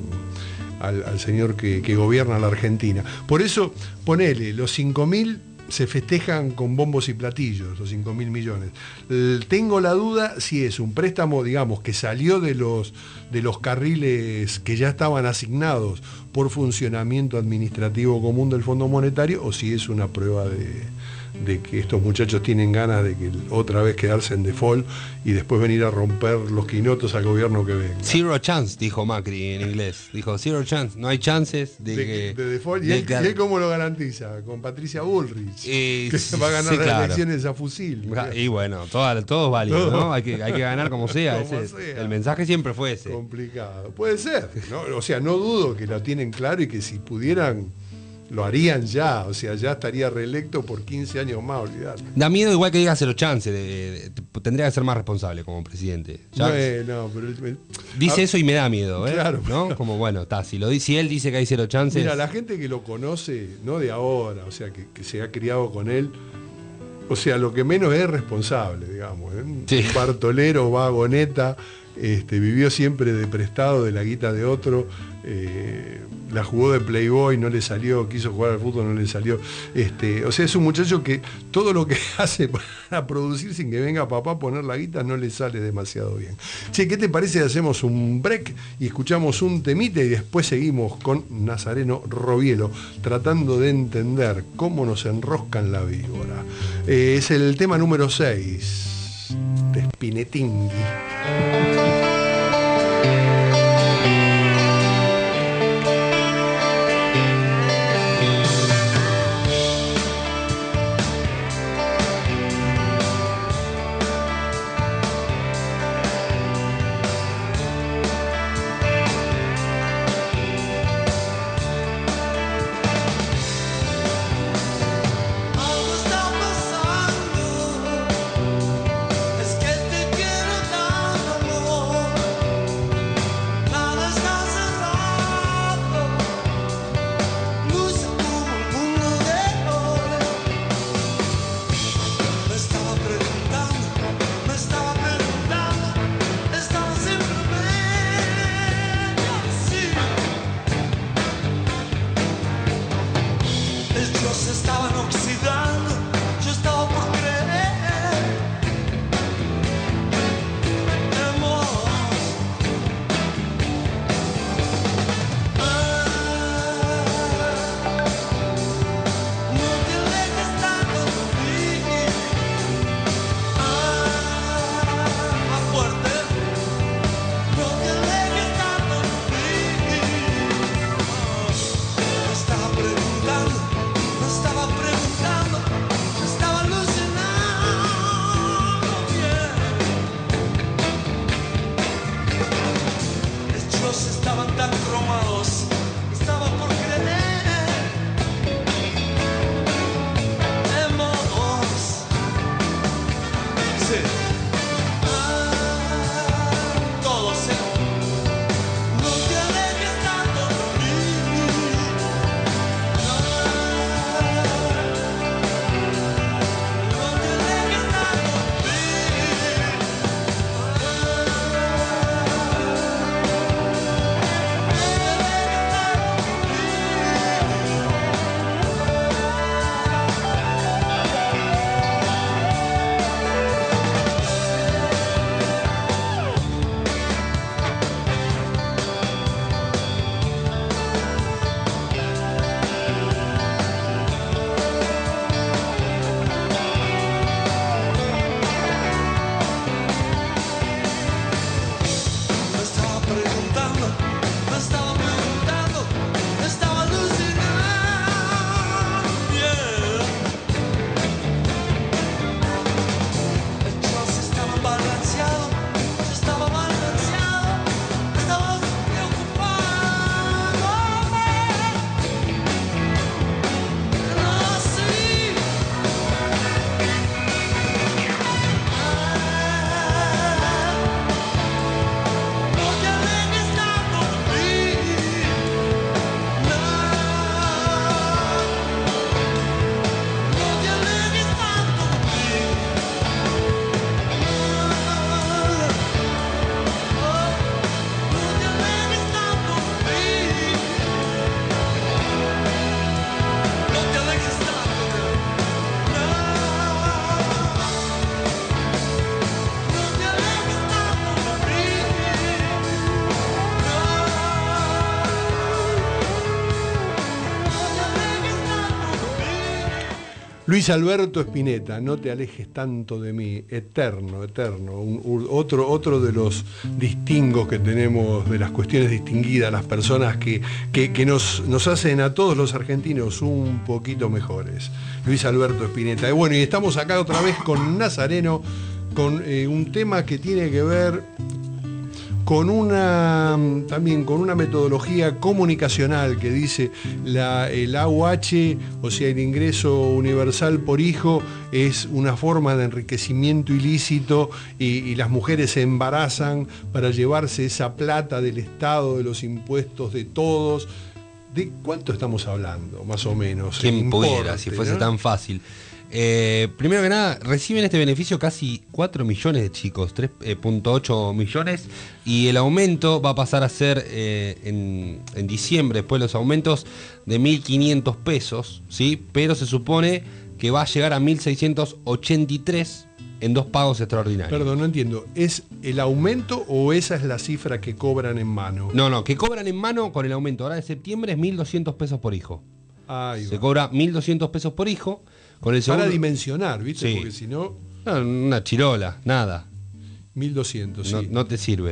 al señor que gobierna la Argentina. Por eso, ponele, los 5.000 se festejan con bombos y platillos, los 5.000 millones. Tengo la duda si es un préstamo, digamos, que salió de los carriles que ya estaban asignados por funcionamiento administrativo común del Fondo Monetario, o si es una prueba de que estos muchachos tienen ganas de que otra vez quedarse en default y después venir a romper los quinotos al gobierno que venga. Zero chance, dijo Macri en inglés. Dijo zero chance, no hay chances de default. ¿Y él cómo lo garantiza? Con Patricia Bullrich, que va a ganar las elecciones a fusil. Y bueno, todo es válido, ¿no? Hay que ganar como sea. El mensaje siempre fue ese. Complicado. Puede ser, ¿no? O sea, no dudo que lo tienen claro y que si pudieran lo harían ya, o sea, ya estaría reelecto por 15 años más, olvidate. Da miedo igual que digas cero chance, tendría que ser más responsable como presidente. Bueno, pero dice eso y me da miedo, ¿eh? Claro, ¿no? Como bueno, si él dice que hay cero chances. Mira, la gente que lo conoce, no de ahora, o sea, que se ha criado con él, o sea, lo que menos es responsable, digamos, ¿eh? Sí. Bartolero, vagoneta, vivió siempre de prestado de la guita de otro, la jugó de playboy, no le salió, quiso jugar al fútbol, no le salió. O sea, es un muchacho que todo lo que hace para producir sin que venga papá a poner la guita no le sale demasiado bien. Che, ¿qué te parece si hacemos un break y escuchamos un temite y después seguimos con Nazareno Robielo tratando de entender cómo nos enroscan la víbora? Es el tema número 6 de Spinetingui. Es que te quiero tanto, amor. Luis Alberto Spinetta, no te alejes tanto de mí, eterno, eterno. Otro de los distingos que tenemos, de las cuestiones distinguidas, las personas que nos hacen a todos los argentinos un poquito mejores. Luis Alberto Spinetta. Y bueno, y estamos acá otra vez con Nazareno, con un tema que tiene que ver también con una metodología comunicacional que dice el AUH, o sea, el ingreso universal por hijo, es una forma de enriquecimiento ilícito y las mujeres se embarazan para llevarse esa plata del Estado, de los impuestos de todos. ¿De cuánto estamos hablando, más o menos? ¿Quién pudiera, si fuese tan fácil? Primero que nada, reciben este beneficio casi 4 millones de chicos, 3.8 millones, y el aumento va a pasar a ser en diciembre, después de los aumentos, de 1.500 pesos, ¿sí? Pero se supone que va a llegar a 1.683 en 2 pagos extraordinarios. Perdón, no entiendo. ¿Es el aumento o esa es la cifra que cobran en mano? No, que cobran en mano con el aumento ahora de septiembre es 1.200 pesos por hijo. Se cobra 1.200 pesos por hijo. Con el segundo... Para dimensionar, ¿viste? Sí. Porque si no... Una chirola, nada. 1.200, sí. No te sirve.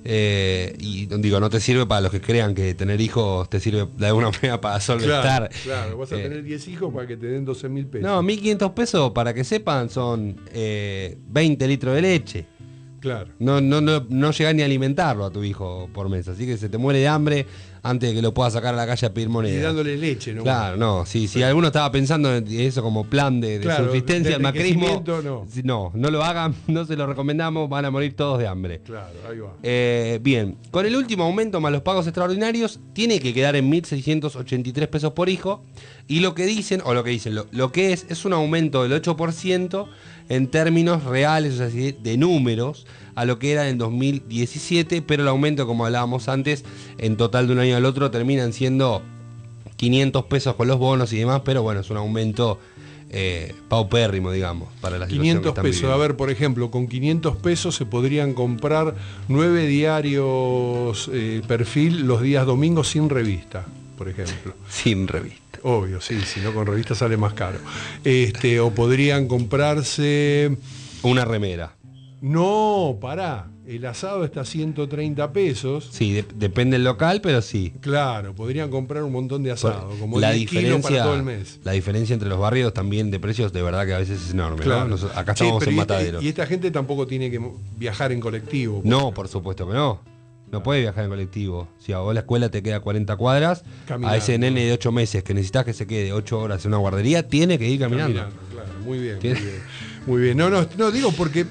Y digo, no te sirve para los que crean que tener hijos te sirve de alguna manera para solventar. Claro, vas a tener 10 hijos para que te den 12.000 pesos. No, 1.500 pesos, para que sepan, son 20 litros de leche. Claro. No llegás ni a alimentarlo a tu hijo por mes, así que se te muere de hambre antes de que lo puedas sacar a la calle a pedir moneda. Y dándole leche, ¿no? Claro, no, si alguno estaba pensando en eso como plan de subsistencia, el macrismo, no lo hagan, no se lo recomendamos, van a morir todos de hambre. Claro, ahí va. Bien, con el último aumento más los pagos extraordinarios, tiene que quedar en 1.683 pesos por hijo, y lo que es un aumento del 8% en términos reales, o sea, de números, a lo que era en 2017, pero el aumento, como hablábamos antes, en total de un año al otro terminan siendo 500 pesos con los bonos y demás, pero bueno, es un aumento paupérrimo, digamos, para la situación 500 pesos, viviendo. A ver, por ejemplo, con 500 pesos se podrían comprar 9 diarios perfil los días domingos sin revista, por ejemplo. Sin revista. Obvio, sí, si no con revista sale más caro. O podrían comprarse... Una remera. No, pará. El asado está a 130 pesos. Sí, depende del local, pero sí. Claro, podrían comprar un montón de asado, como 10 kilos para todo el mes. La diferencia entre los barrios también de precios de verdad que a veces es enorme, claro. ¿no? Acá estamos en Matadero. Y esta gente tampoco tiene que viajar en colectivo. No, por supuesto que no. No puede viajar en colectivo. Si a vos la escuela te queda 40 cuadras, caminando. A ese nene de 8 meses que necesitas que se quede 8 horas en una guardería, tiene que ir caminando. Claro, muy bien. Muy bien. No, digo porque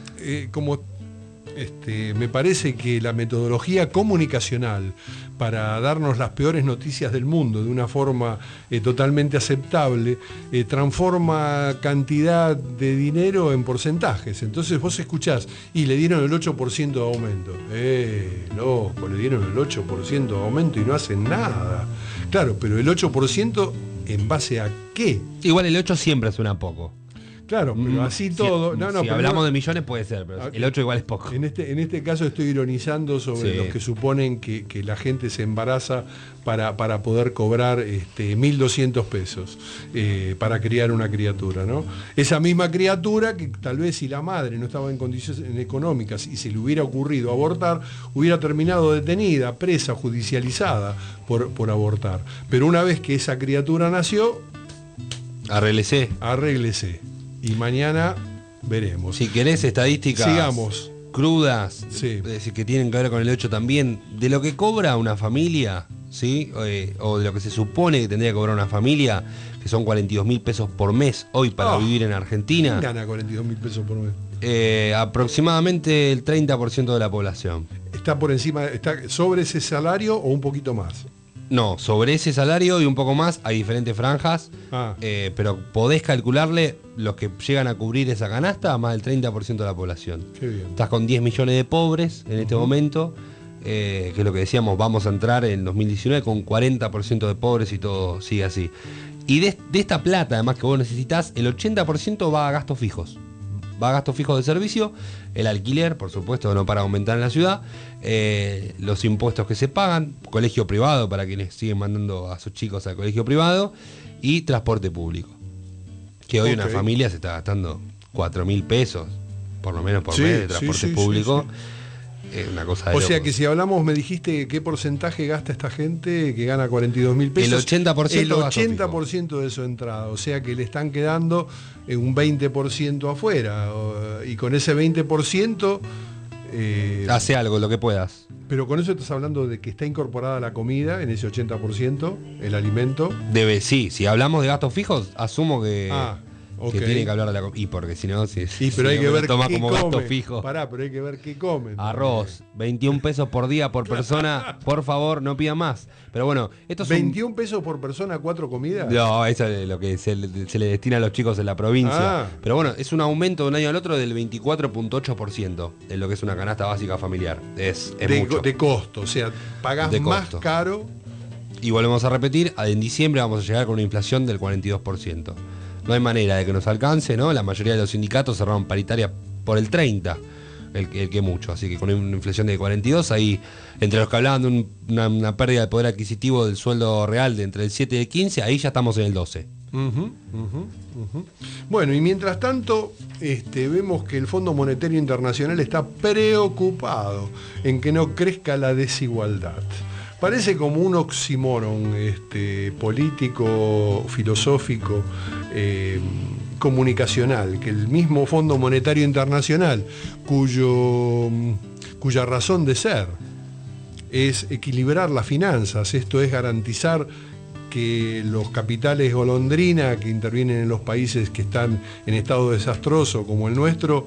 me parece que la metodología comunicacional para darnos las peores noticias del mundo de una forma totalmente aceptable, transforma cantidad de dinero en porcentajes. Entonces vos escuchás, y le dieron el 8% de aumento. Loco, le dieron el 8% de aumento y no hacen nada. Claro, pero el 8% ¿en base a qué? Igual el 8 siempre suena poco. Claro, pero así todo... Si hablamos de millones puede ser, pero el 8 igual es poco. En este caso estoy ironizando sobre los que suponen que la gente se embaraza para poder cobrar 1.200 pesos para criar una criatura, ¿no? Esa misma criatura que tal vez si la madre no estaba en condiciones económicas y se le hubiera ocurrido abortar, hubiera terminado detenida, presa, judicializada por abortar. Pero una vez que esa criatura nació... Arréglese. Y mañana veremos. Si querés estadísticas sigamos crudas, es decir, que tienen que ver con el 8 también, de lo que cobra una familia, ¿sí? O de lo que se supone que tendría que cobrar una familia, que son 42.000 pesos por mes hoy para vivir en Argentina. ¿Quién gana 42.000 pesos por mes? Aproximadamente el 30% de la población. ¿Está por encima, está sobre ese salario o un poquito más? No, sobre ese salario y un poco más hay diferentes franjas, pero podés calcularle los que llegan a cubrir esa canasta a más del 30% de la población. Qué bien. Estás con 10 millones de pobres en este momento, que es lo que decíamos, vamos a entrar en 2019 con 40% de pobres y todo sigue así. Y de esta plata, además que vos necesitas, el 80% va a gastos fijos. Va a gastos fijos de servicio, el alquiler, por supuesto, no para aumentar en la ciudad, los impuestos que se pagan, colegio privado para quienes siguen mandando a sus chicos al colegio privado y transporte público. Que hoy Ok. una familia se está gastando 4.000 pesos, por lo menos por Sí, mes, de sí, transporte sí, público. sí, Es una cosa de O sea locos. que si hablamos, me dijiste qué porcentaje gasta esta gente que gana 42.000 pesos. El 80% El gasto 80% de su entrada. O sea que le están quedando un 20% afuera. Y con ese 20%... Hace algo, lo que puedas. Pero con eso estás hablando de que está incorporada la comida en ese 80%, el alimento. Debe, sí. Si hablamos de gastos fijos, asumo que, ok. que tiene que hablar de la comida. Y porque si no, si, Sí, pero si hay no que me lo ver toma qué como gasto comen. fijo. Pará, pero hay que ver qué comen. Arroz, 21 pesos por día por persona. Por favor, no pida más. Pero bueno, esto es 21 pesos por persona, 4 comidas. No, eso es lo que se le destina a los chicos en la provincia. Ah. Pero bueno, es un aumento de un año al otro del 24.8% de lo que es una canasta básica familiar. Es mucho. De costo, o sea, pagás De más costo. caro. Y volvemos a repetir, en diciembre vamos a llegar con una inflación del 42%. No hay manera de que nos alcance, ¿no? La mayoría de los sindicatos cerraron paritaria por el 30%, el que mucho. Así que con una inflación de 42%, ahí entre los que hablaban de una pérdida de poder adquisitivo del sueldo real de entre el 7 y el 15%, ahí ya estamos en el 12%. Bueno, y mientras tanto, vemos que el Fondo Monetario Internacional está preocupado en que no crezca la desigualdad. Parece como un oxímoron político, filosófico, comunicacional, que el mismo Fondo Monetario Internacional, cuya razón de ser es equilibrar las finanzas, esto es garantizar que los capitales golondrina que intervienen en los países que están en estado desastroso como el nuestro,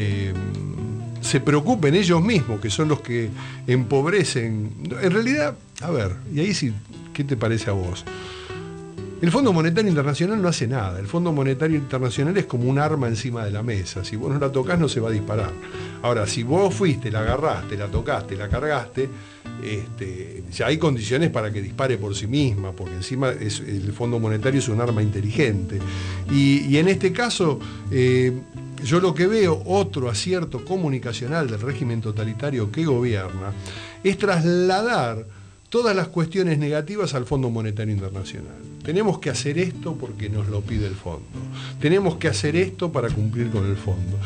se preocupen ellos mismos, que son los que empobrecen. En realidad, a ver, y ahí sí, ¿qué te parece a vos? El Fondo Monetario Internacional no hace nada. El Fondo Monetario Internacional es como un arma encima de la mesa. Si vos no la tocas, no se va a disparar. Ahora, si vos fuiste, la agarraste, la tocaste, la cargaste, ya hay condiciones para que dispare por sí misma, porque encima el Fondo Monetario es un arma inteligente. Y en este caso, yo lo que veo, otro acierto comunicacional del régimen totalitario que gobierna, es trasladar todas las cuestiones negativas al Fondo Monetario Internacional. Tenemos que hacer esto porque nos lo pide el fondo. Tenemos que hacer esto para cumplir con el fondo.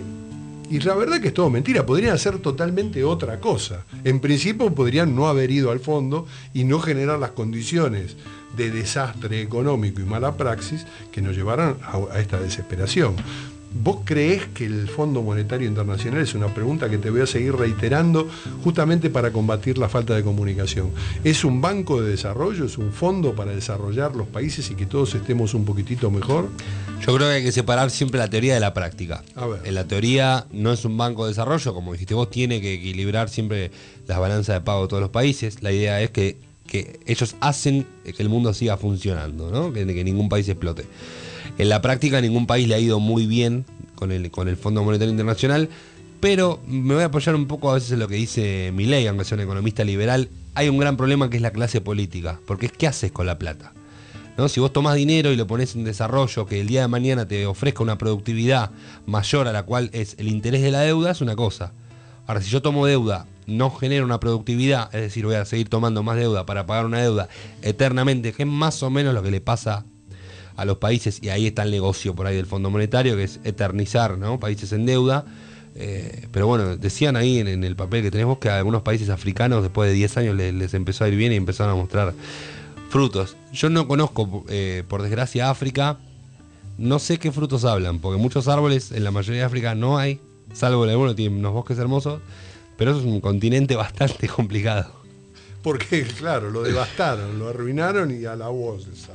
Y la verdad que es todo mentira, podrían hacer totalmente otra cosa. En principio podrían no haber ido al fondo y no generar las condiciones de desastre económico y mala praxis que nos llevaran a esta desesperación. ¿Vos creés que el Fondo Monetario Internacional, es una pregunta que te voy a seguir reiterando justamente para combatir la falta de comunicación, es un banco de desarrollo, es un fondo para desarrollar los países y que todos estemos un poquitito mejor? Yo creo que hay que separar siempre la teoría de la práctica. A ver. En la teoría no es un banco de desarrollo, como dijiste vos, tiene que equilibrar siempre las balanzas de pago de todos los países. La idea es que ellos hacen que el mundo siga funcionando, ¿no? Que ningún país explote. En la práctica ningún país le ha ido muy bien con el Fondo Monetario Internacional, pero me voy a apoyar un poco a veces en lo que dice Milei, aunque sea un economista liberal. Hay un gran problema que es la clase política, porque es ¿qué haces con la plata? ¿No? Si vos tomás dinero y lo pones en desarrollo, que el día de mañana te ofrezca una productividad mayor a la cual es el interés de la deuda, es una cosa. Ahora, si yo tomo deuda, no genero una productividad, es decir, voy a seguir tomando más deuda para pagar una deuda eternamente, que es más o menos lo que le pasa a los países, y ahí está el negocio por ahí del Fondo Monetario, que es eternizar, ¿no? Países en deuda. Pero bueno, decían ahí en el papel que tenemos que a algunos países africanos después de 10 años les empezó a ir bien y empezaron a mostrar frutos. Yo no conozco, por desgracia, África. No sé qué frutos hablan, porque muchos árboles en la mayoría de África no hay, salvo el alguno tiene unos bosques hermosos, pero eso es un continente bastante complicado. Porque, claro, lo devastaron, lo arruinaron y a la bolsa.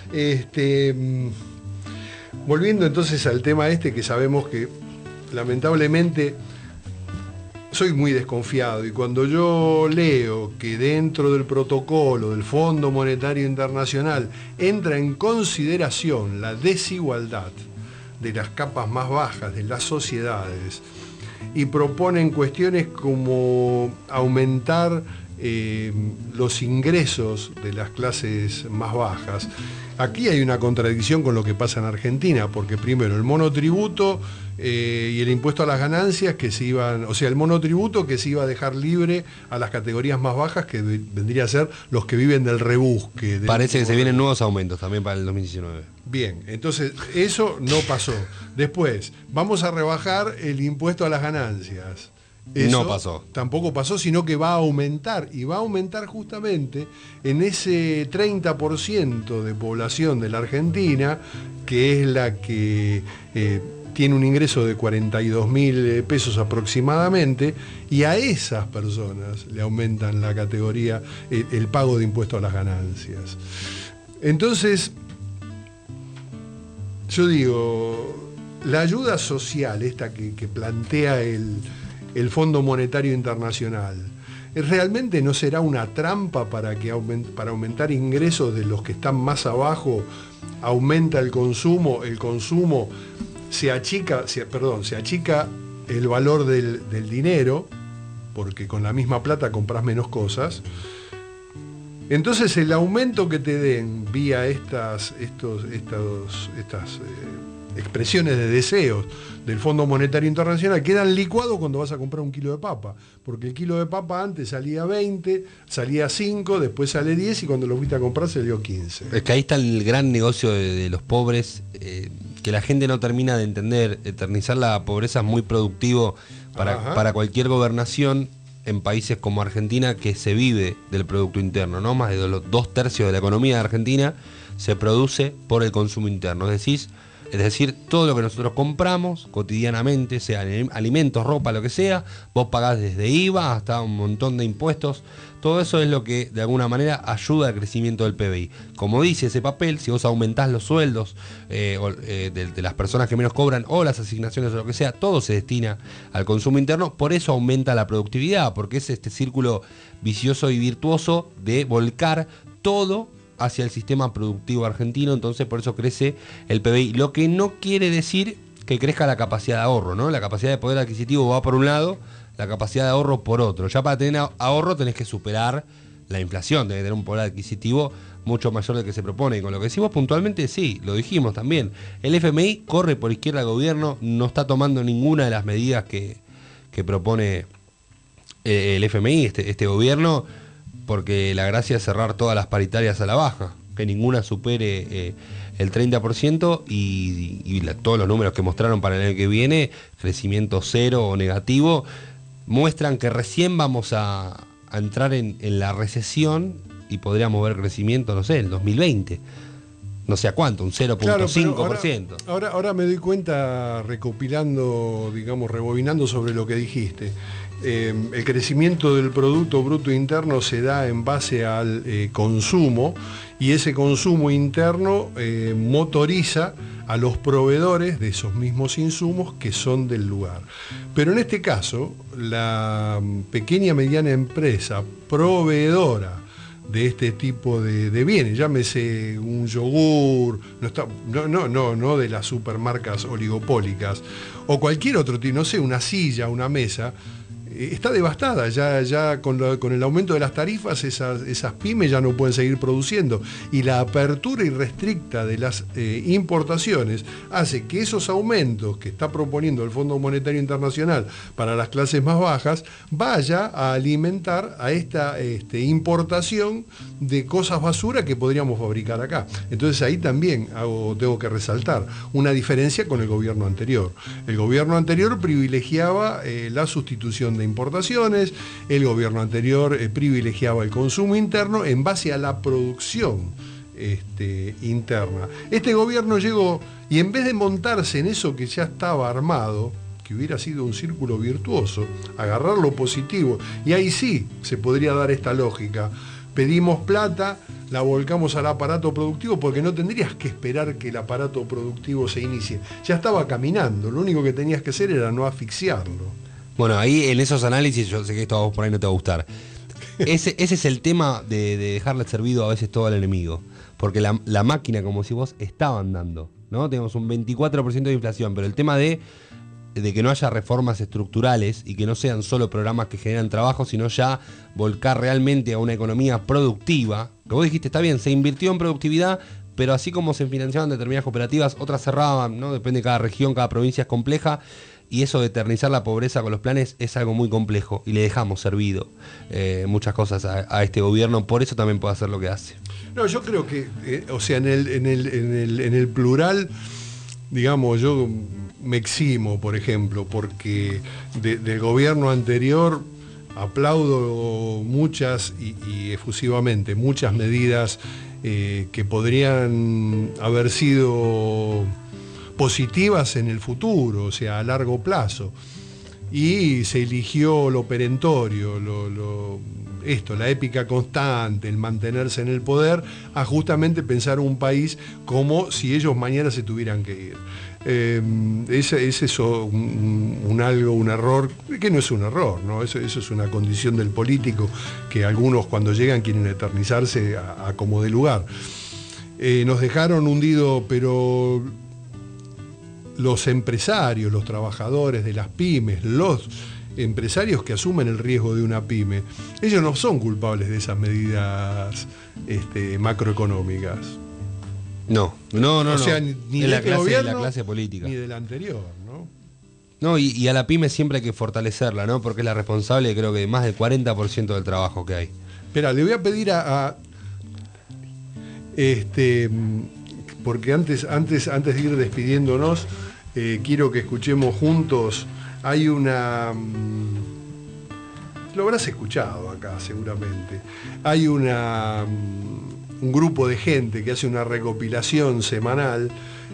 Volviendo entonces al tema que sabemos que lamentablemente soy muy desconfiado, y cuando yo leo que dentro del protocolo del Fondo Monetario Internacional entra en consideración la desigualdad de las capas más bajas de las sociedades y proponen cuestiones como aumentar los ingresos de las clases más bajas, aquí hay una contradicción con lo que pasa en Argentina, porque primero el monotributo y el impuesto a las ganancias que se iban, o sea, el monotributo que se iba a dejar libre a las categorías más bajas, que vendría a ser los que viven del rebusque. Parece que se vienen nuevos aumentos también para el 2019. Bien, entonces eso no pasó. Después, vamos a rebajar el impuesto a las ganancias. Eso no pasó. Tampoco pasó, sino que va a aumentar, y va a aumentar justamente en ese 30% de población de la Argentina, que es la que tiene un ingreso de 42.000 pesos aproximadamente, y a esas personas le aumentan la categoría, el pago de impuesto a las ganancias. Entonces, yo digo, la ayuda social, esta que plantea el Fondo Monetario Internacional, ¿realmente no será una trampa para aumentar ingresos de los que están más abajo? Aumenta el consumo se achica el valor del dinero, porque con la misma plata compras menos cosas. Entonces el aumento que te den vía estas expresiones de deseos del Fondo Monetario Internacional quedan licuados cuando vas a comprar un kilo de papa, porque el kilo de papa antes salía 20, salía 5, después sale 10 y cuando lo fuiste a comprar salió 15. Es que ahí está el gran negocio de los pobres, que la gente no termina de entender. Eternizar la pobreza es muy productivo para cualquier gobernación en países como Argentina, que se vive del Producto Interno, ¿no? Más de los 2/3 de la economía de Argentina se produce por el consumo interno. Es decir, todo lo que nosotros compramos cotidianamente, sean alimentos, ropa, lo que sea, vos pagás desde IVA hasta un montón de impuestos. Todo eso es lo que de alguna manera ayuda al crecimiento del PBI. Como dice ese papel, si vos aumentás los sueldos de las personas que menos cobran, o las asignaciones o lo que sea, todo se destina al consumo interno. Por eso aumenta la productividad, porque es este círculo vicioso y virtuoso de volcar todo hacia el sistema productivo argentino. Entonces por eso crece el PBI, lo que no quiere decir que crezca la capacidad de ahorro, ¿no? La capacidad de poder adquisitivo va por un lado, la capacidad de ahorro por otro. Ya para tener ahorro tenés que superar la inflación, tenés que tener un poder adquisitivo mucho mayor del que se propone. Y con lo que decimos puntualmente, sí, lo dijimos también, el FMI corre por izquierda del gobierno, no está tomando ninguna de las medidas que propone el FMI, este gobierno, porque la gracia es cerrar todas las paritarias a la baja, que ninguna supere el 30%, y todos los números que mostraron para el año que viene, crecimiento cero o negativo, muestran que recién vamos a entrar en la recesión y podríamos ver crecimiento, no sé, en 2020. No sé a cuánto, un 0.5%. Claro, ahora me doy cuenta, recopilando, digamos, rebobinando sobre lo que dijiste. El crecimiento del Producto Bruto Interno se da en base al consumo, y ese consumo interno motoriza a los proveedores de esos mismos insumos que son del lugar. Pero en este caso, la pequeña y mediana empresa proveedora de este tipo de bienes, llámese un yogur, no de las supermarcas oligopólicas, o cualquier otro tipo, no sé, una silla, una mesa, está devastada. Ya con el aumento de las tarifas, esas pymes ya no pueden seguir produciendo, y la apertura irrestricta de las importaciones hace que esos aumentos que está proponiendo el Fondo Monetario Internacional para las clases más bajas vaya a alimentar a esta importación de cosas basura que podríamos fabricar acá. Entonces ahí también tengo que resaltar una diferencia con el gobierno anterior. El gobierno anterior privilegiaba la sustitución de importaciones, el gobierno anterior privilegiaba el consumo interno en base a la producción interna. Este gobierno llegó y, en vez de montarse en eso que ya estaba armado, que hubiera sido un círculo virtuoso, agarrar lo positivo, y ahí sí se podría dar esta lógica: pedimos plata, la volcamos al aparato productivo, porque no tendrías que esperar que el aparato productivo se inicie, ya estaba caminando, lo único que tenías que hacer era no asfixiarlo. Bueno, ahí en esos análisis, yo sé que esto a vos por ahí no te va a gustar, ese es el tema de dejarle servido a veces todo al enemigo, porque la máquina, como si vos, estaba andando, ¿no? Tenemos un 24% de inflación, pero el tema de que no haya reformas estructurales y que no sean solo programas que generan trabajo, sino ya volcar realmente a una economía productiva, que vos dijiste, está bien, se invirtió en productividad, pero así como se financiaban determinadas cooperativas, otras cerraban, ¿no? Depende de cada región, cada provincia es compleja, y eso de eternizar la pobreza con los planes es algo muy complejo, y le dejamos servido muchas cosas a este gobierno, por eso también puede hacer lo que hace. No, yo creo que, o sea, en el plural, digamos, yo me eximo, por ejemplo, porque del gobierno anterior aplaudo muchas y efusivamente muchas medidas que podrían haber sido positivas en el futuro, o sea, a largo plazo. Y se eligió lo perentorio, la épica constante, el mantenerse en el poder, a justamente pensar un país como si ellos mañana se tuvieran que ir. Es eso un error, que no es un error, ¿no? Eso es una condición del político, que algunos cuando llegan quieren eternizarse a como de lugar. Nos dejaron hundido, pero los empresarios, los trabajadores de las pymes, los empresarios que asumen el riesgo de una pyme, ellos no son culpables de esas medidas macroeconómicas. No. O sea, ni de este gobierno, la clase política. Ni del anterior, ¿no? No, y a la pyme siempre hay que fortalecerla, ¿no? Porque es la responsable, creo que, de más del 40% del trabajo que hay. Espera, le voy a pedir porque antes de ir despidiéndonos, quiero que escuchemos juntos. Hay una... lo habrás escuchado acá seguramente. Hay un grupo de gente que hace una recopilación semanal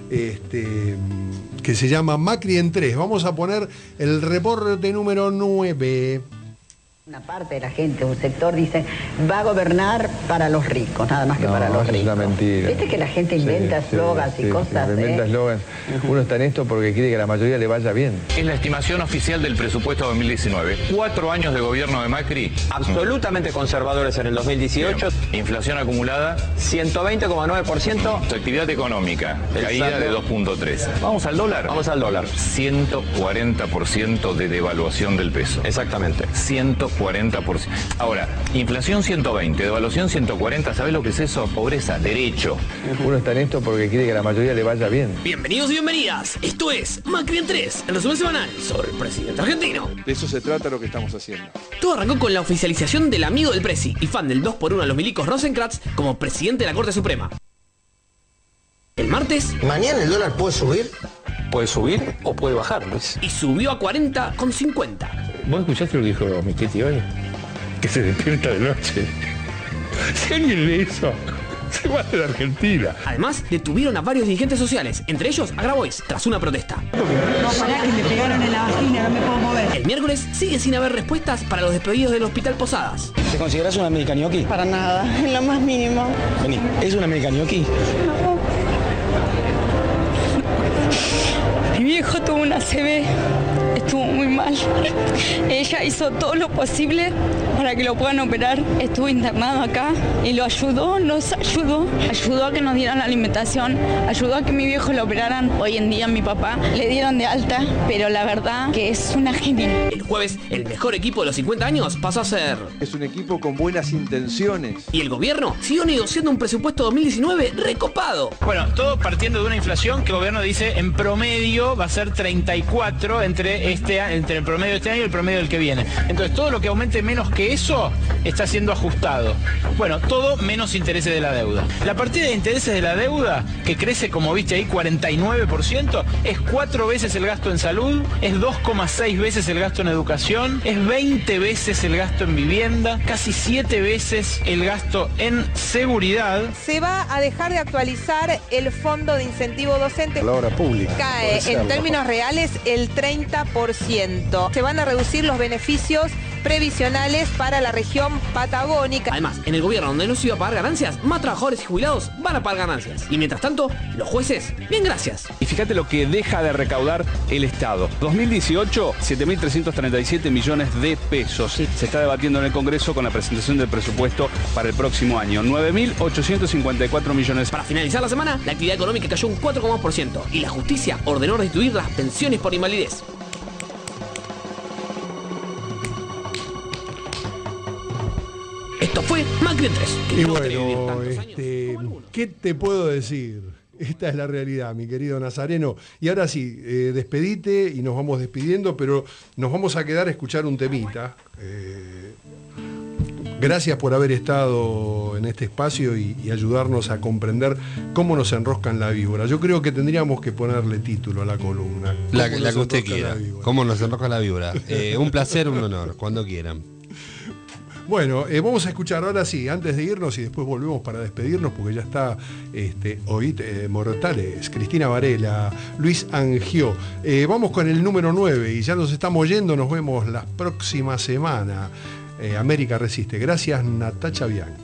que se llama Macri en 3. Vamos a poner el reporte número 9. Una parte de la gente, un sector, dice, va a gobernar para los ricos, nada más que para los ricos. Es una mentira. ¿Viste que la gente inventa eslogans y cosas? Inventa eslogans. Uno está en esto porque quiere que a la mayoría le vaya bien. Es la estimación oficial del presupuesto 2019. 4 años de gobierno de Macri. Absolutamente conservadores en el 2018. Bien. Inflación acumulada. 120,9%. Su actividad económica, caída de 2.3. Vamos al dólar. Vamos al dólar. 140% de devaluación del peso. Exactamente. 140%. Ahora, inflación 120, devaluación 140, ¿sabés lo que es eso? Pobreza, derecho. Uno está en esto porque quiere que a la mayoría le vaya bien. Bienvenidos y bienvenidas. Esto es Macri en 3, el resumen semanal sobre el presidente argentino. De eso se trata lo que estamos haciendo. Todo arrancó con la oficialización del amigo del presi y fan del 2x1 a los milicos Rosenkrantz como presidente de la Corte Suprema. El martes... ¿Mañana el dólar puede subir? Puede subir o puede bajar, Luis. Y subió a 40,50. ¿Vos escuchaste lo que dijo Michetti hoy? Que se despierta de noche. Si alguien lee eso, se va de la Argentina. Además, detuvieron a varios dirigentes sociales, entre ellos a Grabois, tras una protesta. No, pará que me pegaron en la vagina, no me puedo mover. El miércoles sigue sin haber respuestas para los despedidos del Hospital Posadas. ¿Te considerás una América Gnocchi? Para nada, en lo más mínimo. Vení, ¿es una América Gnocchi? No. Mi viejo tuvo una ACV, estuvo muy mal. Ella hizo todo lo posible para que lo puedan operar. Estuvo internado acá y lo ayudó, nos ayudó. Ayudó a que nos dieran la alimentación, ayudó a que mi viejo lo operaran. Hoy en día mi papá le dieron de alta, pero la verdad que es una genia. El jueves, el mejor equipo de los 50 años pasó a ser... Es un equipo con buenas intenciones. Y el gobierno siguió negociando un presupuesto 2019 recopado. Bueno, todo partiendo de una inflación que el gobierno dice en promedio va a ser 34 entre el promedio de este año y el promedio del que viene. Entonces todo lo que aumente menos que eso está siendo ajustado. Bueno, todo menos intereses de la deuda. La partida de intereses de la deuda, que crece como viste ahí 49%, es 4 veces el gasto en salud, es 2,6 veces el gasto en educación, es 20 veces el gasto en vivienda, casi 7 veces el gasto en seguridad. Se va a dejar de actualizar el fondo de incentivo docente. La obra pública. Cae en términos reales el 30%. Se van a reducir los beneficios previsionales para la región patagónica. Además, en el gobierno donde no se iba a pagar ganancias, más trabajadores y jubilados van a pagar ganancias. Y mientras tanto, los jueces, bien gracias. Y fíjate lo que deja de recaudar el Estado. 2018, 7.337 millones de pesos. Sí. Se está debatiendo en el Congreso con la presentación del presupuesto para el próximo año. 9.854 millones. Para finalizar la semana, la actividad económica cayó un 4,1% y la justicia ordenó restituir las pensiones por invalidez. Esto fue Macri en 3. Y bueno, ¿Qué te puedo decir? Esta es la realidad, mi querido Nazareno. Y ahora sí, despedite y nos vamos despidiendo, pero nos vamos a quedar a escuchar un temita. Gracias por haber estado en este espacio y ayudarnos a comprender cómo nos enroscan la víbora. Yo creo que tendríamos que ponerle título a la columna. La que usted quiera. ¿Cómo nos enrosca la víbora? Un placer, un honor, cuando quieran. Bueno, vamos a escuchar ahora sí, antes de irnos y después volvemos para despedirnos, porque ya está Mortales, Cristina Varela, Luis Angió. Vamos con el número 9 y ya nos estamos yendo, nos vemos la próxima semana. América Resiste. Gracias, Natacha Bianchi.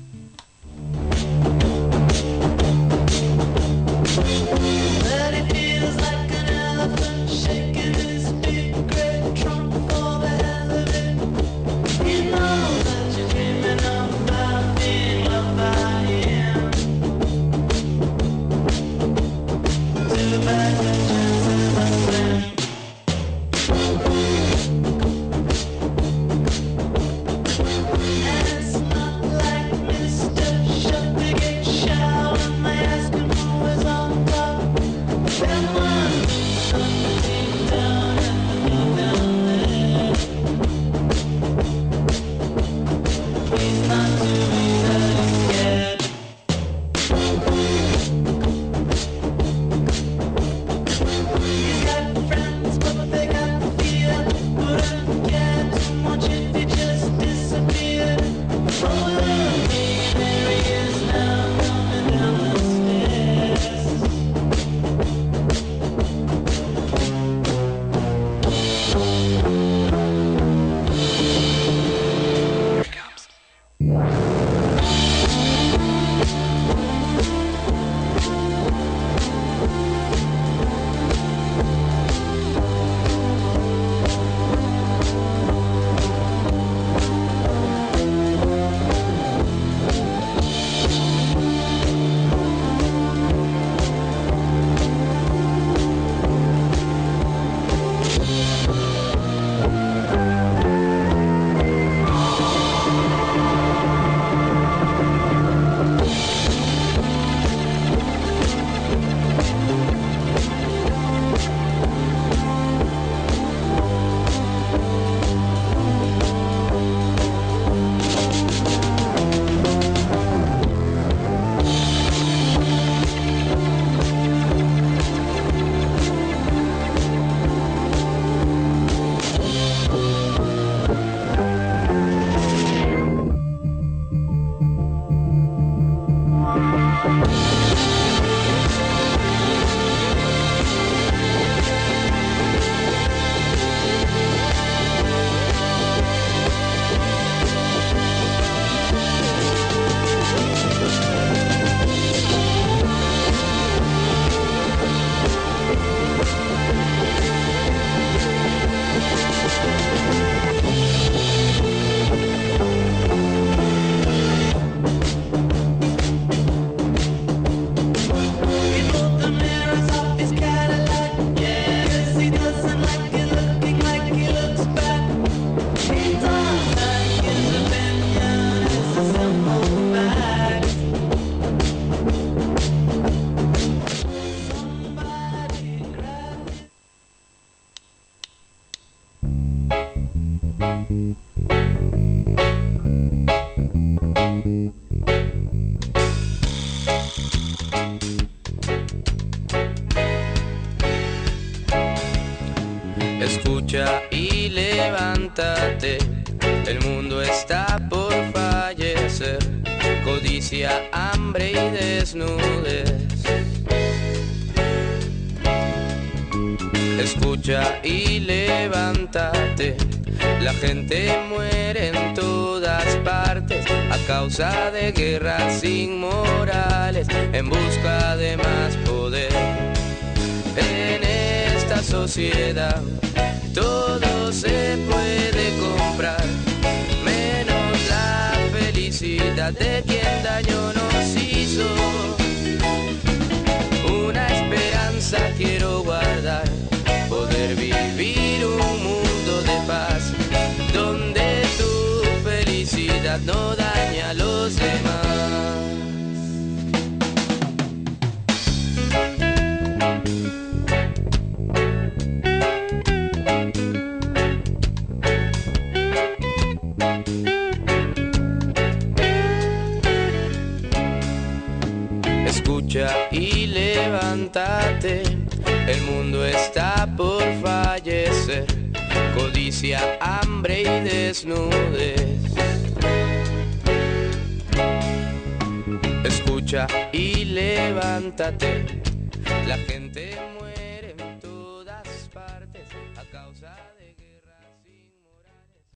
Escucha y levántate, el mundo está por fallecer, codicia, hambre y desnudez. Escucha y levántate, la gente muere en todas partes a causa de guerras inmorales en busca de más poder. En esta sociedad todo se puede comprar, menos la felicidad de quien daño nos hizo. Una esperanza quiero guardar, poder vivir un mundo de paz, donde tu felicidad no daña a los demás. poder, codicia, hambre y desnudez. Escucha y levántate, la gente muere en todas partes a causa de